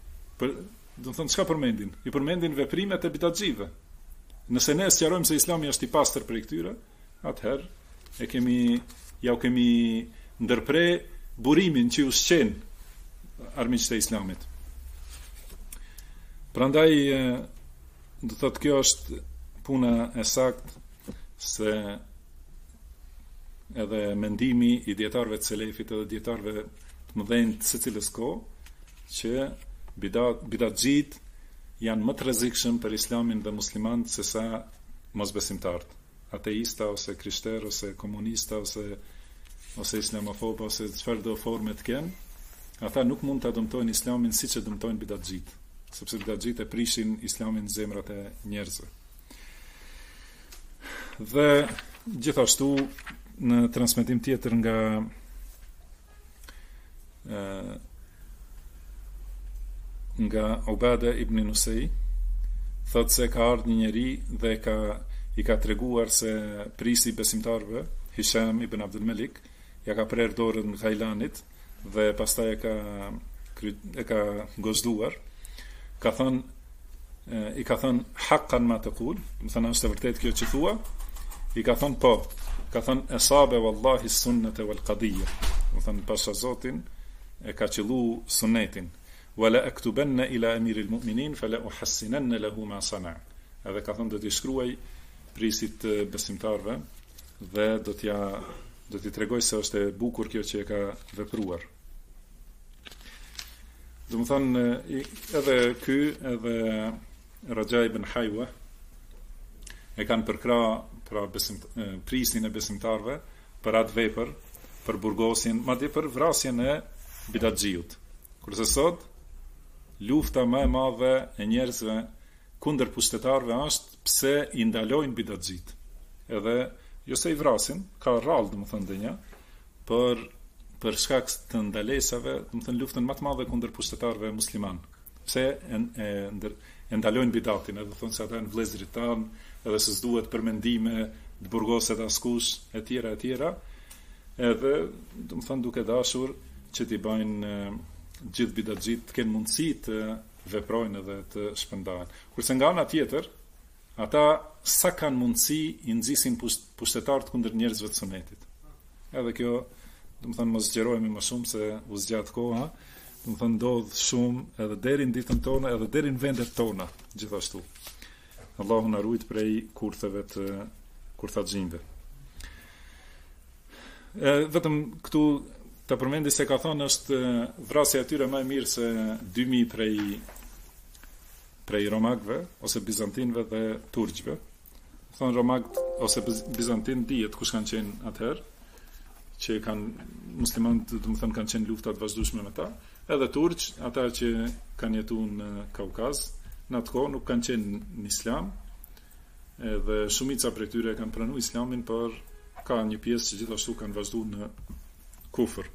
do të thonë çka përmendin? I përmendin veprimet e bidatxhive. Nëse ne sqarojmë se Islami është i pastër për këtyre, atëherë ja u kemi ndërpre burimin që u shqen armiqtë e Islamit. Prandaj do thotë kjo është puna e saktë, se edhe mendimi i dietarëve të selefit edhe dietarëve të mëdhenj të secilës kohë që bidatxhit janë më të rrezikshëm për Islamin dhe muslimanët se sa mosbesimtarët, ateista ose krishterë ose komunista ose islamofoba ose çfarë do forme të kenë, ata nuk mund ta dëmtojnë Islamin siç e dëmtojnë bidatxhit, sepse bidatxhit e prishin Islamin në zemrat e njerëzve. Dhe gjithashtu në transmetim tjetër nga Ubada ibn Nusej, thotë se ka ardhur një njeri dhe ka i ka treguar se prisi besimtarve, Hisham ibn Abdul Malik, ja ka prerë dorën Gajlanit dhe pastaj e ka gozduar, ka thënë i ka thënë haqqan ma taqul, do thënë është e vërtet kjo që thua, i ka thënë po, ka thënë esabe wallahi sunnete wal qadiyya, do thënë pasha Zotin e ka qëllu sunnetin, wala aktubanna ila amiril mu'minin fala uhassinanna lahu ma sana, edhe ka thënë do t'i shkruaj prisit besimtarve dhe do t'i tregoj se është e bukur kjo që e ka vepruar. Do më thënë, edhe ky, edhe Raja ibn Hajwa e kanë përkra pra prisin e besimtarve për atë vepër, për burgosin, madje për vrasjen e bidatxhiut. Kurse sot, lufta më e madhe e njerëzve kundër pushtetarve është pse i ndalojnë bidatxhit. Edhe, jo se i vrasin, ka rrallë, do më thënë dënja, për shkak të ndalesave, do të thënë luftën më të madhe kundër pushtetarëve musliman. Pse e ndalojnë bidatin, edhe thonë se ata janë vëllezërit tanë, edhe se s'duhet përmendime, të burgoset askush, e tjera, edhe do të thënë duke dashur që t'i bëjnë gjithë bidatxhit të kenë mundësi të veprojnë edhe të shpërndahen. Kurse nga ana tjetër, ata sa kanë mundësi i nxisin pushtetarët kundër njerëzve të sunetit. Edhe kjo do të thënë mos zgjerohemi më shumë se u zgjat koha, do të thënë ndodh shumë edhe deri në ditën tonë, edhe deri në vendet tona, gjithashtu. Allahu na ruaj prej kurtheve të kurthaxhinve. Vetëm këtu ta përmendi se ka thënë është vrasja e tyre më e mirë se 2000 prej romagëve ose bizantinëve dhe turqëve. Thonë romagët ose bizantin dihet kush kanë qenë atëherë, që muslimanët, do të thënë, kanë qenë luftat vazhdueshme me ta, edhe turq, ata që kanë jetuar në Kaukaz, në atë kohë nuk kanë qenë në Islam, edhe shumica prej tyre kanë pranuar Islamin, por ka një pjesë që gjithashtu kanë vazhduar në kufër.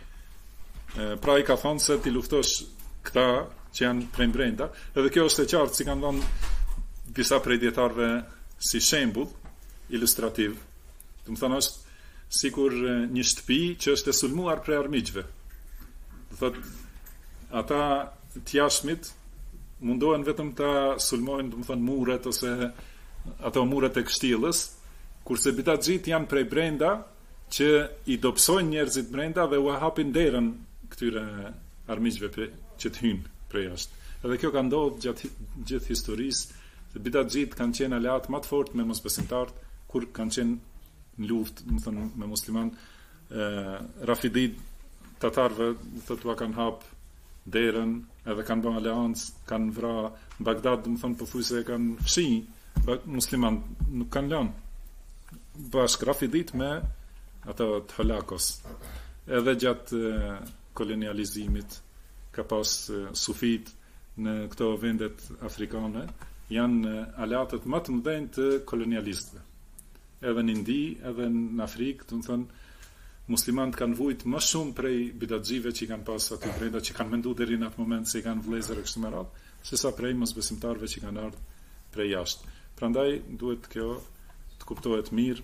Pra i ka thënë se ti luftosh këta që janë prej brenda, edhe kjo është e qartë, si kanë dhënë disa prej dietarëve si shembull ilustrativ. Do të thënë është sikur një shtëpi që është e sulmuar prej armiqve. Do thotë, ata të jashtmit mundohen vetëm ta sulmojnë, do të thonë, muret ose ato muret e kështjellës, kurse bidatxhit janë prej brenda që i dobësojnë njerëzit brenda dhe u hapin derën këtyre armiqve që të hyjnë prej jashtë. Edhe kjo ka ndodhur gjatë gjithë historisë, se bidatxhit kanë qenë aleat më të fortë me mosbesimtarët kur kanë qenë në luftë, do të thënë, me musliman. Rafidit tatarëve, do të thotë, kanë hap derën, edhe kanë bërë aleancë, kanë vrarë në Bagdad, do të thonë, pothuajse kanë fshi musliman, nuk kanë lënë bashkë Rafidit me ato të Holakos. Edhe gjatë kolonializimit ka pas sufit në këto vendet afrikane, janë aleatët më të mëdhenj të kolonialistëve. Edhe në Indi, edhe në Afrikë, do të thënë, muslimanët kanë vujt më shumë prej bidatxhive që kanë pas aty brenda, që kanë menduar deri në atë moment se i kanë vëllezër e kështu me radhë, sesa prej mosbesimtarëve që kanë ardhur prej jashtë. Prandaj duhet kjo të kuptohet mirë.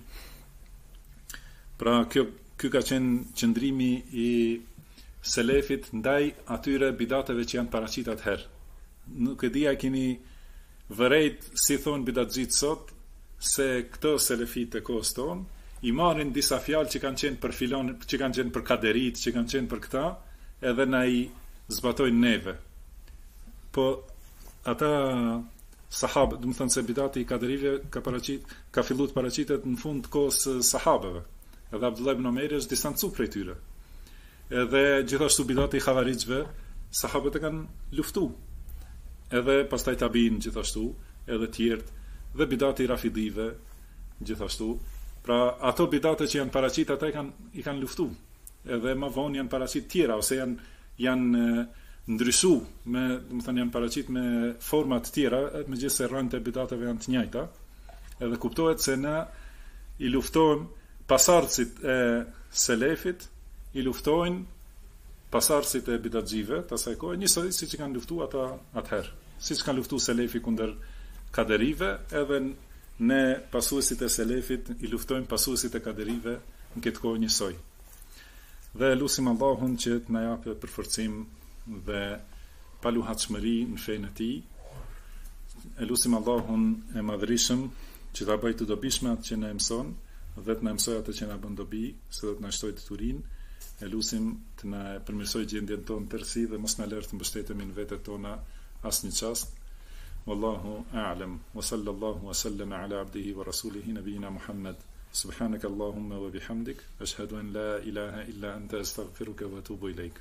Pra ky ka qenë qëndrimi i selefit ndaj atyre bidateve që janë paraqitur atëherë. Nuk e di a keni vërejt si thon bidatxhit sot, se këto selefit e kohës tonë i marrin disa fjalë që kanë qenë për filon, që kanë qenë për kaderit, që kanë qenë për këta, edhe na i zbatojnë neve. Po ata sahabë, do të thënë se bidati i kaderive ka filluar të paraqitet në fund të kohës sahabëve. Edhe Abdullah ibn Omeri është distancuar prej tyre. Edhe gjithashtu bidati i xhavarixhve, sahabët e kanë luftuar. Edhe pastaj tabiin gjithashtu, edhe tjerë, dhe bidati i rafidive gjithashtu. Pra ato bidate që janë paraqit ata i kanë luftuar. Edhe më vonë janë paraqit tjera ose janë ndryshuar me, do të thënë, janë paraqit me forma të tjera, megjithëse rrënjtë e bidateve janë të njëjta. Edhe kuptohet se ne i luftojmë pasardhësit e selefit, i luftojnë pasardhësit e bidatxhive të asaj kohe, njësoj siç kanë luftuar ata atëherë. Siç kanë luftuar selefi kundër kaderive, edhe ne pasuesit e selefit i luftojmë pasuesit e kaderive në këtë kohë njësoj. Dhe lutim Allahun që të na japë përforcim dhe paluhatshmëri në fenë e tij. Lutim Allahun e madhërisëm që ta bëjë të dobishme atë që na mëson dhe të na mësojë atë që na bën dobi, se do të na shtojë deturinë. Lutim të na përmirësojë gjendjen tonë tërësi dhe mos na lërë të mbështetemi në vetët tona asnjë çast. Wallahu a'lam wa sallallahu wa sallama ala abdihi wa rasulihi nabiyina Muhammad. Subhanaka Allahumma wa bihamdik ashhadu an la ilaha illa anta astaghfiruka wa atubu ilaik.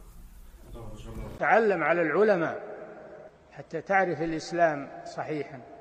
تعلم على العلماء حتى تعرف الإسلام صحيحا.